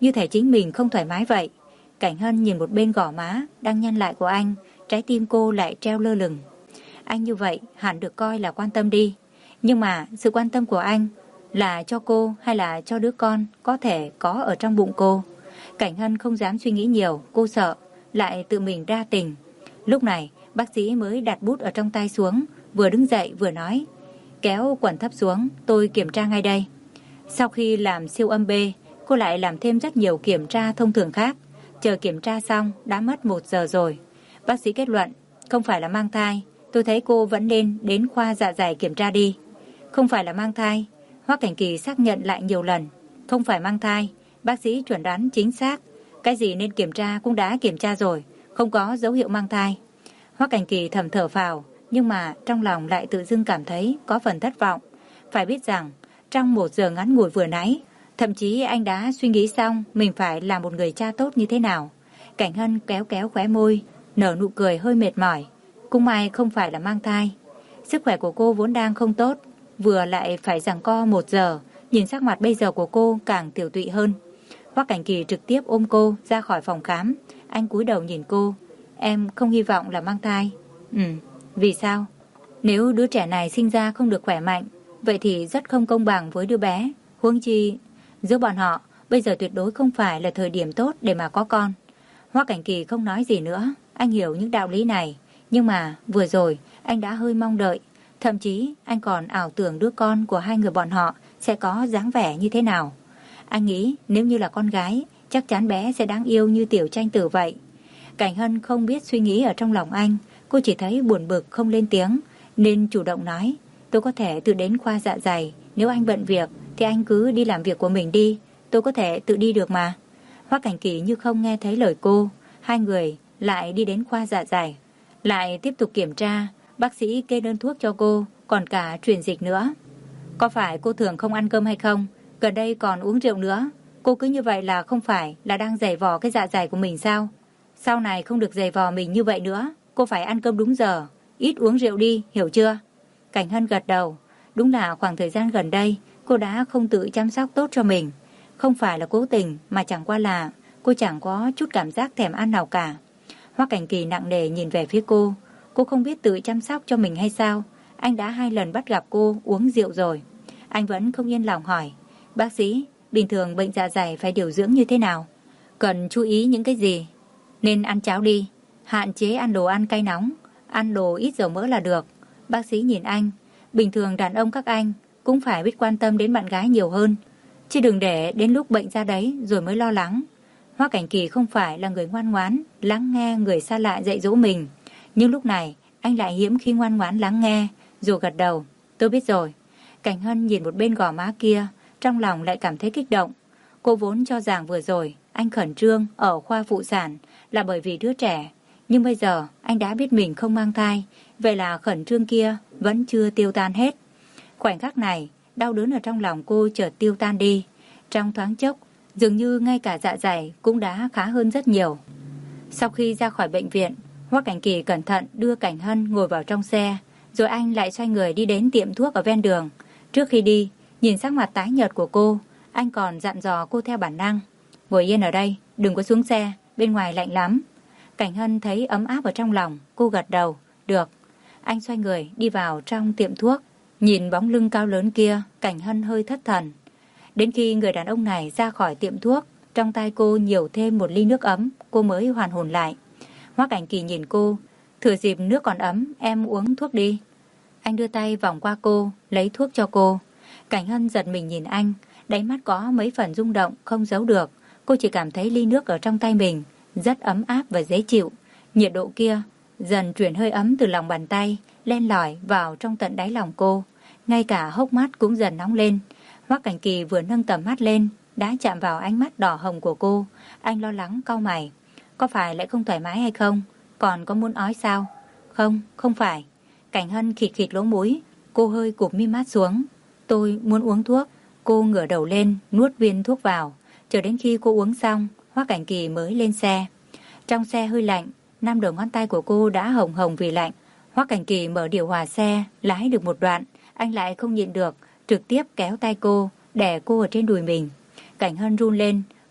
như thể chính mình không thoải mái vậy. Cảnh Hân nhìn một bên gò má đang nhăn lại của anh, trái tim cô lại treo lơ lửng. Anh như vậy hẳn được coi là quan tâm đi. Nhưng mà sự quan tâm của anh là cho cô hay là cho đứa con có thể có ở trong bụng cô? Cảnh Hân không dám suy nghĩ nhiều, cô sợ, lại tự mình đa tình. Lúc này, bác sĩ mới đặt bút ở trong tay xuống, vừa đứng dậy vừa nói: kéo quần thấp xuống, tôi kiểm tra ngay đây. Sau khi làm siêu âm B, cô lại làm thêm rất nhiều kiểm tra thông thường khác. Chờ kiểm tra xong, đã mất một giờ rồi. Bác sĩ kết luận, không phải là mang thai. Tôi thấy cô vẫn nên đến khoa dạ dày kiểm tra đi. Không phải là mang thai. Hoắc Cảnh Kỳ xác nhận lại nhiều lần. Không phải mang thai. Bác sĩ chuẩn đoán chính xác. Cái gì nên kiểm tra cũng đã kiểm tra rồi. Không có dấu hiệu mang thai. Hoắc Cảnh Kỳ thầm thở phào, nhưng mà trong lòng lại tự dưng cảm thấy có phần thất vọng. Phải biết rằng, trong một giờ ngắn ngủi vừa nãy, thậm chí anh đã suy nghĩ xong mình phải là một người cha tốt như thế nào. Cảnh Hân kéo kéo khóe môi, nở nụ cười hơi mệt mỏi. Cũng may không phải là mang thai. Sức khỏe của cô vốn đang không tốt, vừa lại phải giằng co một giờ, nhìn sắc mặt bây giờ của cô càng tiểu tụy hơn. Hoắc Cảnh Kỳ trực tiếp ôm cô ra khỏi phòng khám. Anh cúi đầu nhìn cô. Em không hy vọng là mang thai. Ừ, vì sao? Nếu đứa trẻ này sinh ra không được khỏe mạnh, vậy thì rất không công bằng với đứa bé. Huống chi giữa bọn họ bây giờ tuyệt đối không phải là thời điểm tốt để mà có con. Hoắc Cảnh Kỳ không nói gì nữa. Anh hiểu những đạo lý này. Nhưng mà vừa rồi anh đã hơi mong đợi. Thậm chí anh còn ảo tưởng đứa con của hai người bọn họ sẽ có dáng vẻ như thế nào. Anh nghĩ nếu như là con gái, chắc chắn bé sẽ đáng yêu như Tiểu Tranh Tử vậy. Cảnh Hân không biết suy nghĩ ở trong lòng anh. Cô chỉ thấy buồn bực không lên tiếng, nên chủ động nói: tôi có thể tự đến khoa dạ dày. Nếu anh bận việc thì anh cứ đi làm việc của mình đi. Tôi có thể tự đi được mà. Hoắc Cảnh Kỳ như không nghe thấy lời cô. Hai người lại đi đến khoa dạ dày, lại tiếp tục kiểm tra. Bác sĩ kê đơn thuốc cho cô, còn cả truyền dịch nữa. Có phải cô thường không ăn cơm hay không? Gần đây còn uống rượu nữa. Cô cứ như vậy là không phải là đang giày vò cái dạ dày của mình sao? Sau này không được giày vò mình như vậy nữa. Cô phải ăn cơm đúng giờ, ít uống rượu đi, hiểu chưa? Cảnh Hân gật đầu. Đúng là khoảng thời gian gần đây cô đã không tự chăm sóc tốt cho mình. Không phải là cố tình, mà chẳng qua là cô chẳng có chút cảm giác thèm ăn nào cả. Hoắc Cảnh Kỳ nặng nề nhìn về phía cô. Cô không biết tự chăm sóc cho mình hay sao? Anh đã hai lần bắt gặp cô uống rượu rồi. Anh vẫn không yên lòng hỏi: bác sĩ, bình thường bệnh dạ dày phải điều dưỡng như thế nào? Cần chú ý những cái gì? Nên ăn cháo đi, hạn chế ăn đồ ăn cay nóng, ăn đồ ít dầu mỡ là được. Bác sĩ nhìn anh. Bình thường đàn ông các anh cũng phải biết quan tâm đến bạn gái nhiều hơn, chứ đừng để đến lúc bệnh ra đấy rồi mới lo lắng. Hoắc Cảnh Kỳ không phải là người ngoan ngoãn lắng nghe người xa lạ dạy dỗ mình, nhưng lúc này anh lại hiếm khi ngoan ngoãn lắng nghe, rồi gật đầu: tôi biết rồi. Cảnh Hân nhìn một bên gò má kia, trong lòng lại cảm thấy kích động. Cô vốn cho rằng vừa rồi anh khẩn trương ở khoa phụ sản là bởi vì đứa trẻ, nhưng bây giờ anh đã biết mình không mang thai, vậy là khẩn trương kia vẫn chưa tiêu tan hết. Khoảnh khắc này, đau đớn ở trong lòng cô chợt tiêu tan đi. Trong thoáng chốc, dường như ngay cả dạ dày cũng đã khá hơn rất nhiều. Sau khi ra khỏi bệnh viện, Hoắc Cảnh Kỳ cẩn thận đưa Cảnh Hân ngồi vào trong xe, rồi anh lại xoay người đi đến tiệm thuốc ở ven đường. Trước khi đi, nhìn sắc mặt tái nhợt của cô, anh còn dặn dò cô theo bản năng: ngồi yên ở đây, đừng có xuống xe, bên ngoài lạnh lắm. Cảnh Hân thấy ấm áp ở trong lòng, cô gật đầu: được. Anh xoay người đi vào trong tiệm thuốc. Nhìn bóng lưng cao lớn kia, Cảnh Hân hơi thất thần. Đến khi người đàn ông này ra khỏi tiệm thuốc, trong tay cô nhiều thêm một ly nước ấm, cô mới hoàn hồn lại. Hoắc Cảnh Kỳ nhìn cô: thừa dịp nước còn ấm, em uống thuốc đi. Anh đưa tay vòng qua cô, lấy thuốc cho cô. Cảnh Hân giật mình nhìn anh, đáy mắt có mấy phần rung động không giấu được. Cô chỉ cảm thấy ly nước ở trong tay mình rất ấm áp và dễ chịu. Nhiệt độ kia dần chuyển hơi ấm từ lòng bàn tay len lỏi vào trong tận đáy lòng cô. Ngay cả hốc mắt cũng dần nóng lên. Hoắc Cảnh Kỳ vừa nâng tầm mắt lên đã chạm vào ánh mắt đỏ hồng của cô. Anh lo lắng cau mày: có phải lại không thoải mái hay không? Còn có muốn ói sao? Không, không phải. Cảnh Hân khịt khịt lỗ mũi. Cô hơi cụp mi mắt xuống. Tôi muốn uống thuốc. Cô ngửa đầu lên nuốt viên thuốc vào. Chờ đến khi cô uống xong, Hoắc Cảnh Kỳ mới lên xe. Trong xe hơi lạnh, năm đầu ngón tay của cô đã hồng hồng vì lạnh. Hoắc Cảnh Kỳ mở điều hòa xe, lái được một đoạn, anh lại không nhịn được, trực tiếp kéo tay cô, đè cô ở trên đùi mình. Cảnh Hân run lên,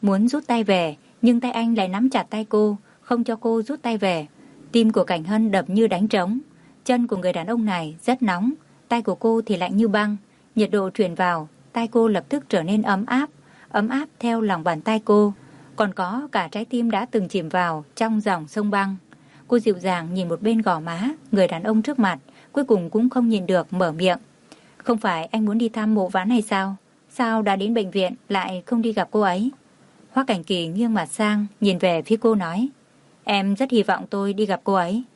muốn rút tay về, nhưng tay anh lại nắm chặt tay cô, không cho cô rút tay về. Tim của Cảnh Hân đập như đánh trống. Chân của người đàn ông này rất nóng, tay của cô thì lạnh như băng. Nhiệt độ truyền vào, tay cô lập tức trở nên ấm áp, ấm áp theo lòng bàn tay cô. Còn có cả trái tim đã từng chìm vào trong dòng sông băng. Cô dịu dàng nhìn một bên gò má người đàn ông trước mặt, cuối cùng cũng không nhìn được mở miệng. Không phải anh muốn đi thăm mộ Vãn hay sao? Sao đã đến bệnh viện lại không đi gặp cô ấy? Hoắc Cảnh Kỳ nghiêng mặt sang, nhìn về phía cô nói. Em rất hy vọng tôi đi gặp cô ấy.